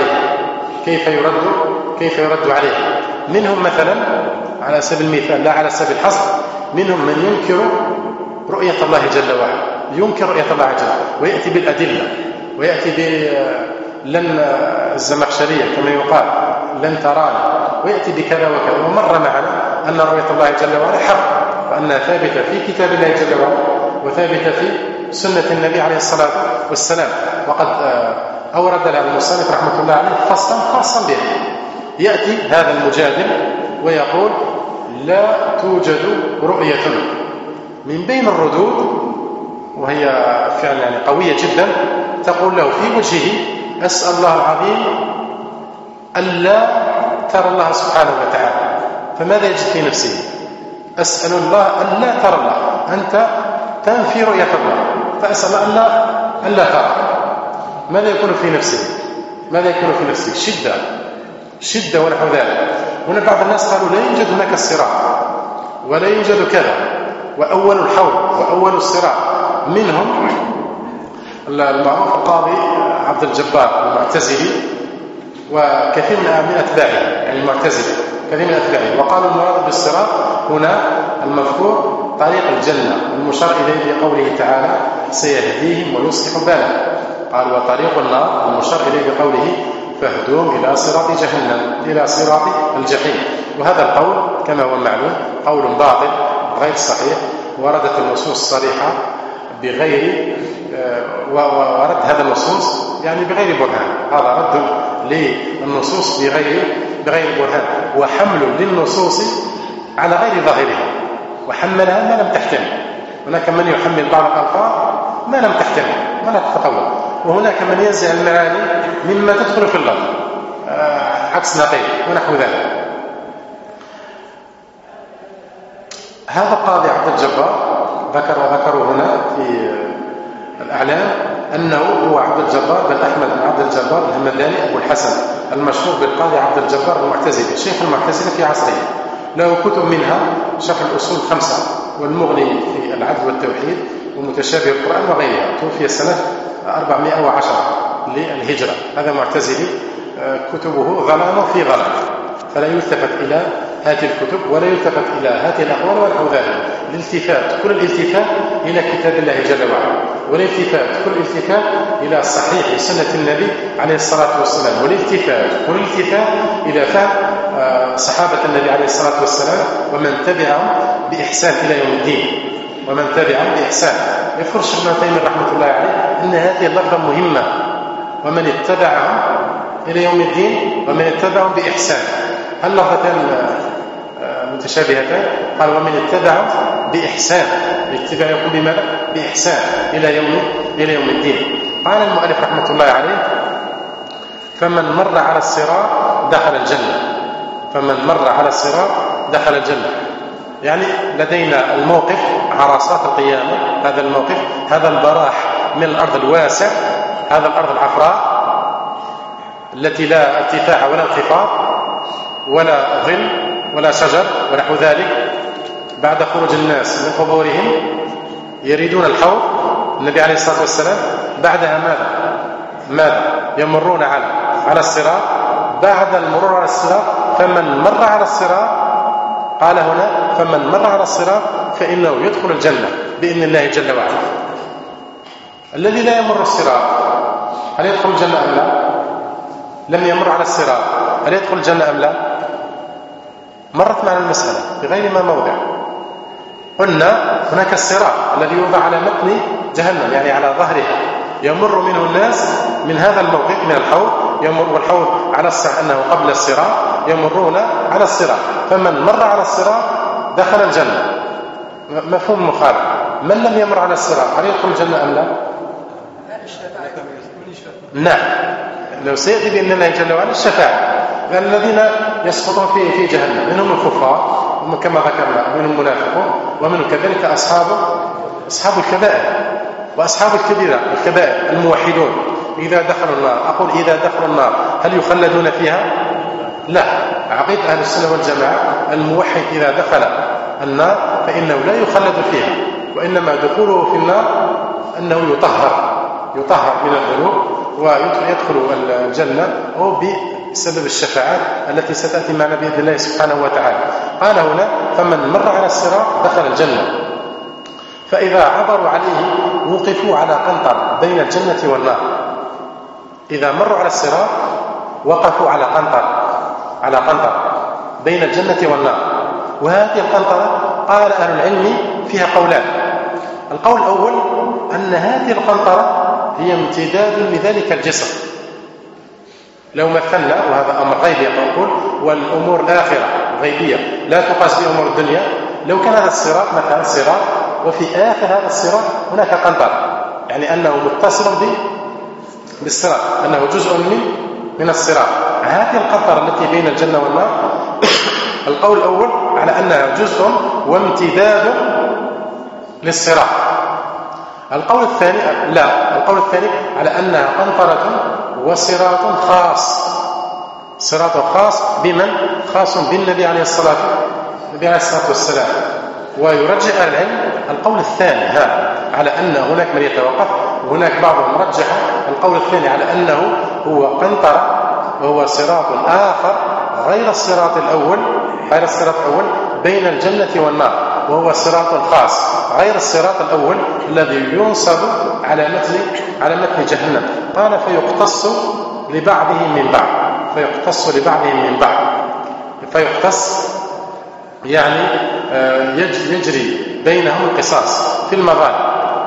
يرد عليه. منهم مثلا على سبيل المثال لا على سبيل الحصر، منهم من ينكر رؤية الله جل وعلا، ينكر رؤية الله جل وعلا ويأتي بالأدلة، ويأتي لن الزمخشرية كما يقال لن تراني، ويأتي بكذا وكذا. ومر معنا أن رؤية الله جل وعلا حق، وأنها ثابتة في كتاب الله جل وعلا وثابتة في سنة النبي عليه الصلاة والسلام. وقد أورد المصنف رحمة الله عليه فصلا خاصا به. يأتي هذا المجادل ويقول: لا توجد رؤية، من بين الردود، وهي فعلا قوية جدا، تقول له في وجهه: أسأل الله العظيم ألا ترى الله سبحانه وتعالى. فماذا يجد في نفسه؟ أسأل الله ألا ترى الله، أنت تنفي رؤية الله، فأسأل الله ألا ترى. ماذا يكون في نفسه؟ شدة ونحو ذلك. هنا بعض الناس قالوا: لا يوجد هناك الصراط ولا يوجد كذا، وأول الحوض وأول الصراط. منهم المعروف القاضي عبد الجبار المعتزلي وكثير من أتباعه، يعني المعتزلة كثير من أتباعه، وقالوا المراد بالصراط هنا المذكور طريق الجنة، المشار إليه بقوله تعالى: سيهديهم ويصلح بالهم. قال: وطريق النار المشار إليه بقوله: فاهدوهم إلى صراط جهنم، إلى صراط الجحيم. وهذا القول كما هو معلوم قول باطل غير صحيح، وردت النصوص صريحة بغير ورد هذا النصوص يعني بغير برهان. هذا رد للنصوص بغير برهان، وحمل للنصوص على غير ظاهرها، وحملها ما لم تحتمل. هناك من يحمل بعض الألفاظ ما لم تحتمل، ما لا تتطور، وهناك من ينزع المعاني مما تدخل في اللفظ عكس نقيض ونحو ذلك. هذا القاضي عبد الجبار ذكروا هنا في الأعلام أنه هو عبد الجبار بن أحمد بن عبد الجبار الهمداني أبو الحسن، المشهور بالقاضي عبد الجبار المعتزلي، شيخ المعتزلة في عصره. له كتب منها شرح الأصول 5 والمغني في العدل والتوحيد ومتشابه القرآن وغيرها. توفي سنة 410 للهجرة. هذا معتزلي، كتبه ظلام في ظلام، فلا يلتفت إلى هذه الكتب ولا يلتفت إلى هذه الأقوال ونحو ذلك. كل الالتفات إلى كتاب الله جل وعلا، كل الالتفات إلى صحيح سنة النبي عليه الصلاة والسلام، كل الالتفات إلى فهم صحابة النبي عليه الصلاة والسلام ومن تبعهم بإحسان إلى يوم الدين. يذكر الشيخ ابن تيمية رحمة الله عليه أن هذه اللفظة مهمة: ومن اتبعهم إلى يوم الدين ومن اتبعهم بإحسان. اللفظتان متشابهتان. قال ومن اتبع بإحسان، الاتباع يكون بماذا؟ بإحسان إلى يوم الدين. قال المؤلف رحمة الله عليه فمن مر على الصراط دخل الجنة. فمن مر على الصراط دخل الجنة. يعني لدينا الموقف عرصات القيامة، هذا الموقف، هذا البراح من الأرض الواسع، هذا الأرض العفراء التي لا ارتفاع ولا انخفاض ولا ظل ولا شجر ونحو ذلك. بعد خروج الناس من قبورهم يريدون الحوض، النبي عليه الصلاة والسلام بعدها ماذا؟ يمرون على الصراط. بعد المرور على الصراط فمن مر على الصراط، قال هنا فمن مر على الصراط فإنه يدخل الجنة بإذن الله جل وعلا. الذي لا يمر الصراط هل يدخل الجنة أم لا؟ لم يمر على الصراط هل يدخل الجنة أم لا؟ مرت معنا المسألة في غير ما موضع. قلنا هناك الصراط الذي يوضع على متن جهنم، يعني على ظهرها، يمر منه الناس من هذا الموقف من الحوض، يمر والحوض على الصراط أنه قبل الصراط، يمرون على الصراط. فمن مر على الصراط دخل الجنة. مفهوم المخالفة. من لم يمر على الصراط هل يدخل الجنة أم لا؟ نعم، لو سيأتي بإذن الله جل وعلا الشفاعة. الذين يسقطون في جهنم منهم الكفار كما ذكرنا، منهم المنافقون، ومنهم كذلك أصحاب الكبائر وأصحاب الكبائر الموحدون. إذا دخلوا النار، أقول إذا دخلوا النار هل يخلدون فيها؟ لا. عقيدة أهل السنة والجماعة الموحد إذا دخل النار فإنه لا يخلد فيها، وإنما دخوله في النار أنه يطهر من الذنوب ويدخل الجنة أو بسبب الشفاعات التي ستأتي معنا بإذن الله سبحانه وتعالى. قال هنا فمن مر على الصراط دخل الجنة. فإذا عبروا عليه وقفوا على قنطرة بين الجنة والنار. إذا مروا على الصراط وقفوا على قنطرة بين الجنة والنار. وهذه القنطرة قال أهل العلم فيها قولان. القول الأول أن هذه القنطرة هي امتداد لذلك الجسر. لو مثلنا، وهذا أمر غيبي أقول، والأمور الآخرة غيبية لا تقاس بأمور الدنيا، لو كان هذا الصراط مثلا صراط وفي آخر هذا الصراط هناك قنطرة، يعني أنه متصل بالصراط، أنه جزء من الصراط. هذه القنطرة التي بين الجنة والنار القول الأول على أنها جزء وامتداد للصراط. القول الثاني لا، القول الثاني على أنها قنطرة وصراط خاص بمن؟ خاص بالنبي عليه الصلاة والسلام. ويرجح أهل العلم القول الثاني على أن هناك من يتوقف، وهناك بعضهم رجح القول الثاني على أنه هو قنطرة وهو صراط آخر غير الصراط الأول بين الجنة والنار، وهو صراط خاص غير الصراط الأول الذي ينصب على متن جهنم. قال فيقتص لبعضهم من بعض، فيقتص يعني يجري بينهم القصاص في المظالم،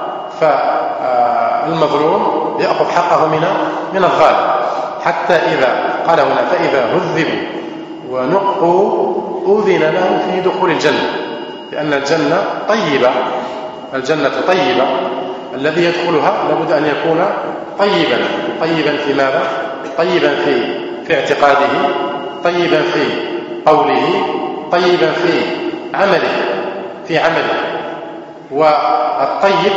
فالمظلوم يأخذ حقه من الظالم، حتى إذا قال هنا فإذا هذبوا ونقوا أذن لهم في دخول الجنة، لأن الجنة طيبة، الذي يدخلها لابد أن يكون طيبا في ماذا؟ طيبا في اعتقاده، طيبا في قوله، طيبا في عمله. والطيب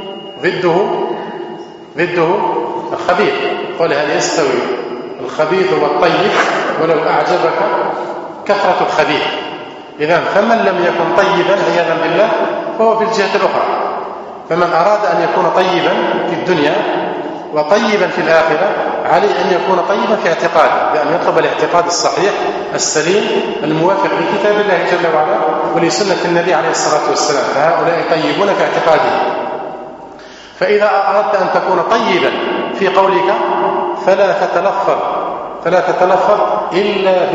ضده الخبيث. قال هل يستوي الخبيث والطيب ولو أعجبك كثرة الخبيث؟ إذن فمن لم يكن طيبا عياذا بالله فهو في الجهة الأخرى. فمن أراد أن يكون طيبا في الدنيا وطيبا في الآخرة عليه أن يكون طيبا في اعتقاده، بأن يطلب الاعتقاد الصحيح السليم الموافق لكتاب الله جل وعلا ولسنة النبي عليه الصلاة والسلام، فهؤلاء طيبون في اعتقادهم. فإذا أردت أن تكون طيبا في قولك فلا تتلفظ إلا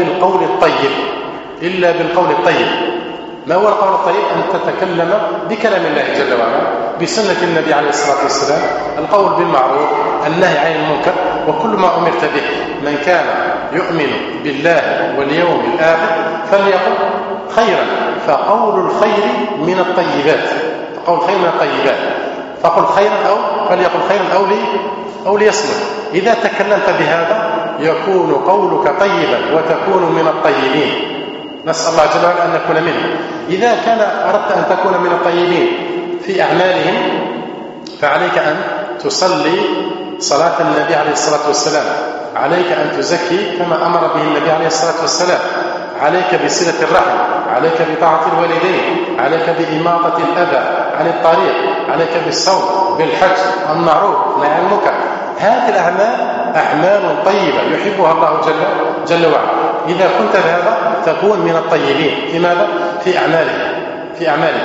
بالقول الطيب. ما هو القول الطيب؟ أن تتكلم بكلام الله جل وعلا، بسنة النبي عليه الصلاة والسلام، القول بالمعروف، النهي عن المنكر، وكل ما أمرت به. من كان يؤمن بالله واليوم الآخر خيرا، فقول الخير من الطيبات، فقول الخير من الطيبات، فقل خيرا أو فليقل خيرا أو ليصمت. إذا تكلمت بهذا يكون قولك طيبا وتكون من الطيبين، نسأل الله جل وعلا أن نكون منهم. إذا كان أردت أن تكون من الطيبين في أعمالهم فعليك أن تصلي صلاة النبي عليه الصلاة والسلام، عليك أن تزكي كما أمر به النبي عليه الصلاة والسلام، عليك بصلة الرحم، عليك بطاعة الوالدين، عليك بإماطة الأذى عن الطريق، عليك بالصوم، بالحج، المعروف، نهي عن المنكر. هذه الأعمال أعمال طيبة يحبها الله جل وعلا. إذا كنت بهذا تكون من الطيبين في ماذا؟ في أعمالك.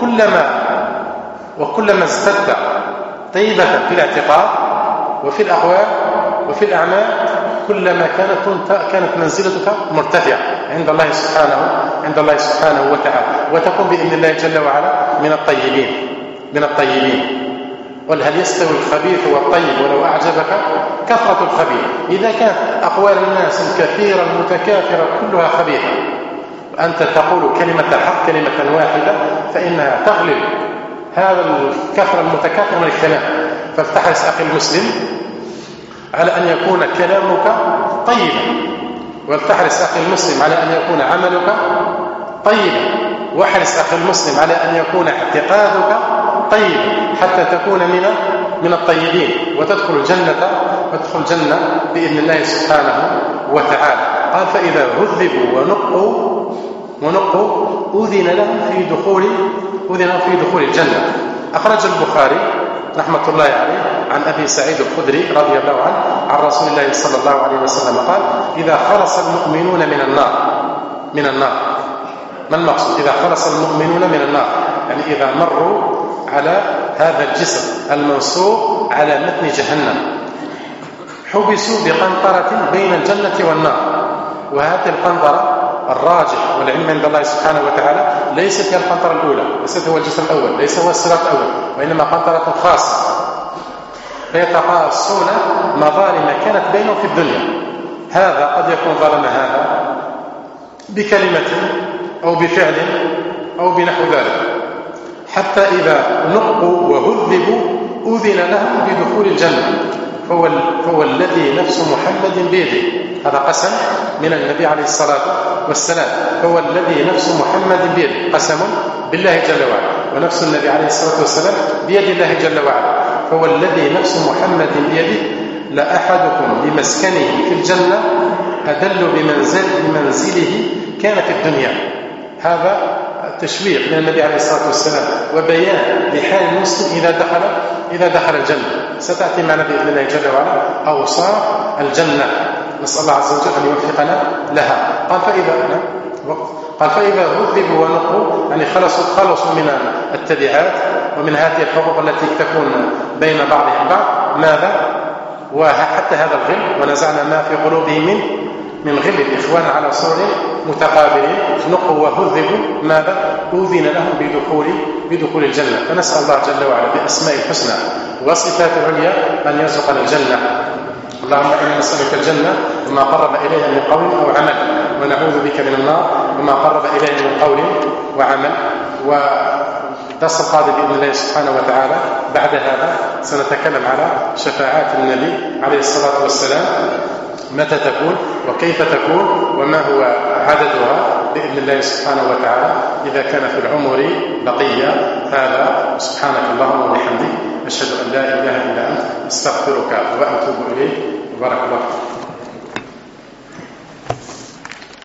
وكلما ازددت طيبة في الاعتقاد وفي الأقوال وفي الأعمال كلما كانت منزلتك مرتفعة عند الله سبحانه وتعالى، وتكون بإذن الله جل وعلا من الطيبين. قل هل يستوي الخبيث والطيب ولو أعجبك كثرة الخبيث؟ إذا كانت أقوال الناس الكثيرة المتكاثرة كلها خبيثة وأنت تقول كلمة الحق كلمة واحدة فإنها تغلب هذا الكثرة المتكاثرة من الكلام. فلتحرص أخي المسلم على أن يكون كلامك طيبا، ولتحرص أخي المسلم على أن يكون عملك طيبا، واحرص أخي المسلم على أن يكون اعتقادك طيبا حتى تكون من الطيبين وتدخل الجنة بإذن الله سبحانه وتعالى. قال فإذا هذبوا ونقوا أذن لهم في دخول الجنة. أخرج البخاري رحمة الله عليه عن أبي سعيد الخدري رضي الله عنه عن رسول الله صلى الله عليه وسلم قال إذا خلص المؤمنون من النار. ما المقصود؟ إذا خلص المؤمنون من النار يعني إذا مروا على هذا الجسر المنصوب على متن جهنم حبسوا بقنطرة بين الجنة والنار. وهذه القنطرة الراجح والعلم عند الله سبحانه وتعالى ليست هي القنطرة الأولى، ليست هو الجسر الأول، ليس هو الصراط الأول، وإنما قنطرة خاصة فيتقاصون مظالم كانت بينهم في الدنيا. هذا قد يكون ظلم هذا بكلمة أو بفعل أو بنحو ذلك، حتى إذا نقوا وهذبوا أذن لهم بدخول الجنة. فهو الذي نفس محمد بيده، هذا قسم من النبي عليه الصلاة والسلام، هو الذي نفس محمد بيده، قسم بالله جل وعلا، ونفس النبي عليه الصلاة والسلام بيد الله جل وعلا. فهو الذي نفس محمد بيده لأحدكم بمسكنه في الجنة أدل بمنزله كان في الدنيا. هذا تشويق من النبي عليه الصلاة والسلام وبيان لحال المسلم إذا دخل الجنة. ستأتي معنا بإذن الله جل وعلا أوصاف الجنة، نسأل الله عز وجل أن يوفقنا لها. قال فإذا هذبوا ونقوا يعني خلصوا من التبعات ومن هذه الحقوق التي تكون بين بعضهم البعض. ماذا؟ وحتى هذا الغل، ونزعنا ما في قلوبهم من غل الإخوان على صور متقابلين. نقوا وهذبوا ماذا؟ أذن لهم بدخول الجنة. فنسأل الله جل وعلا بأسماء الحسنى وصفات العليا أن يرزقنا الجنة. اللهم إنا نسألك الجنة وما قرب إليها من قول أو عمل، ونعوذ بك من النار وما قرب إليها من قول وعمل. والدرس القادم بإذن الله سبحانه وتعالى بعد هذا سنتكلم على شفاعات النبي عليه الصلاة والسلام، متى تكون وكيف تكون وما هو عددها بإذن الله سبحانه وتعالى إذا كان في العمر بقية. هذا سبحانك اللهم وبحمدك أشهد أن لا إله إلا أنت أستغفرك وأتوب إليك. بارك الله فيك.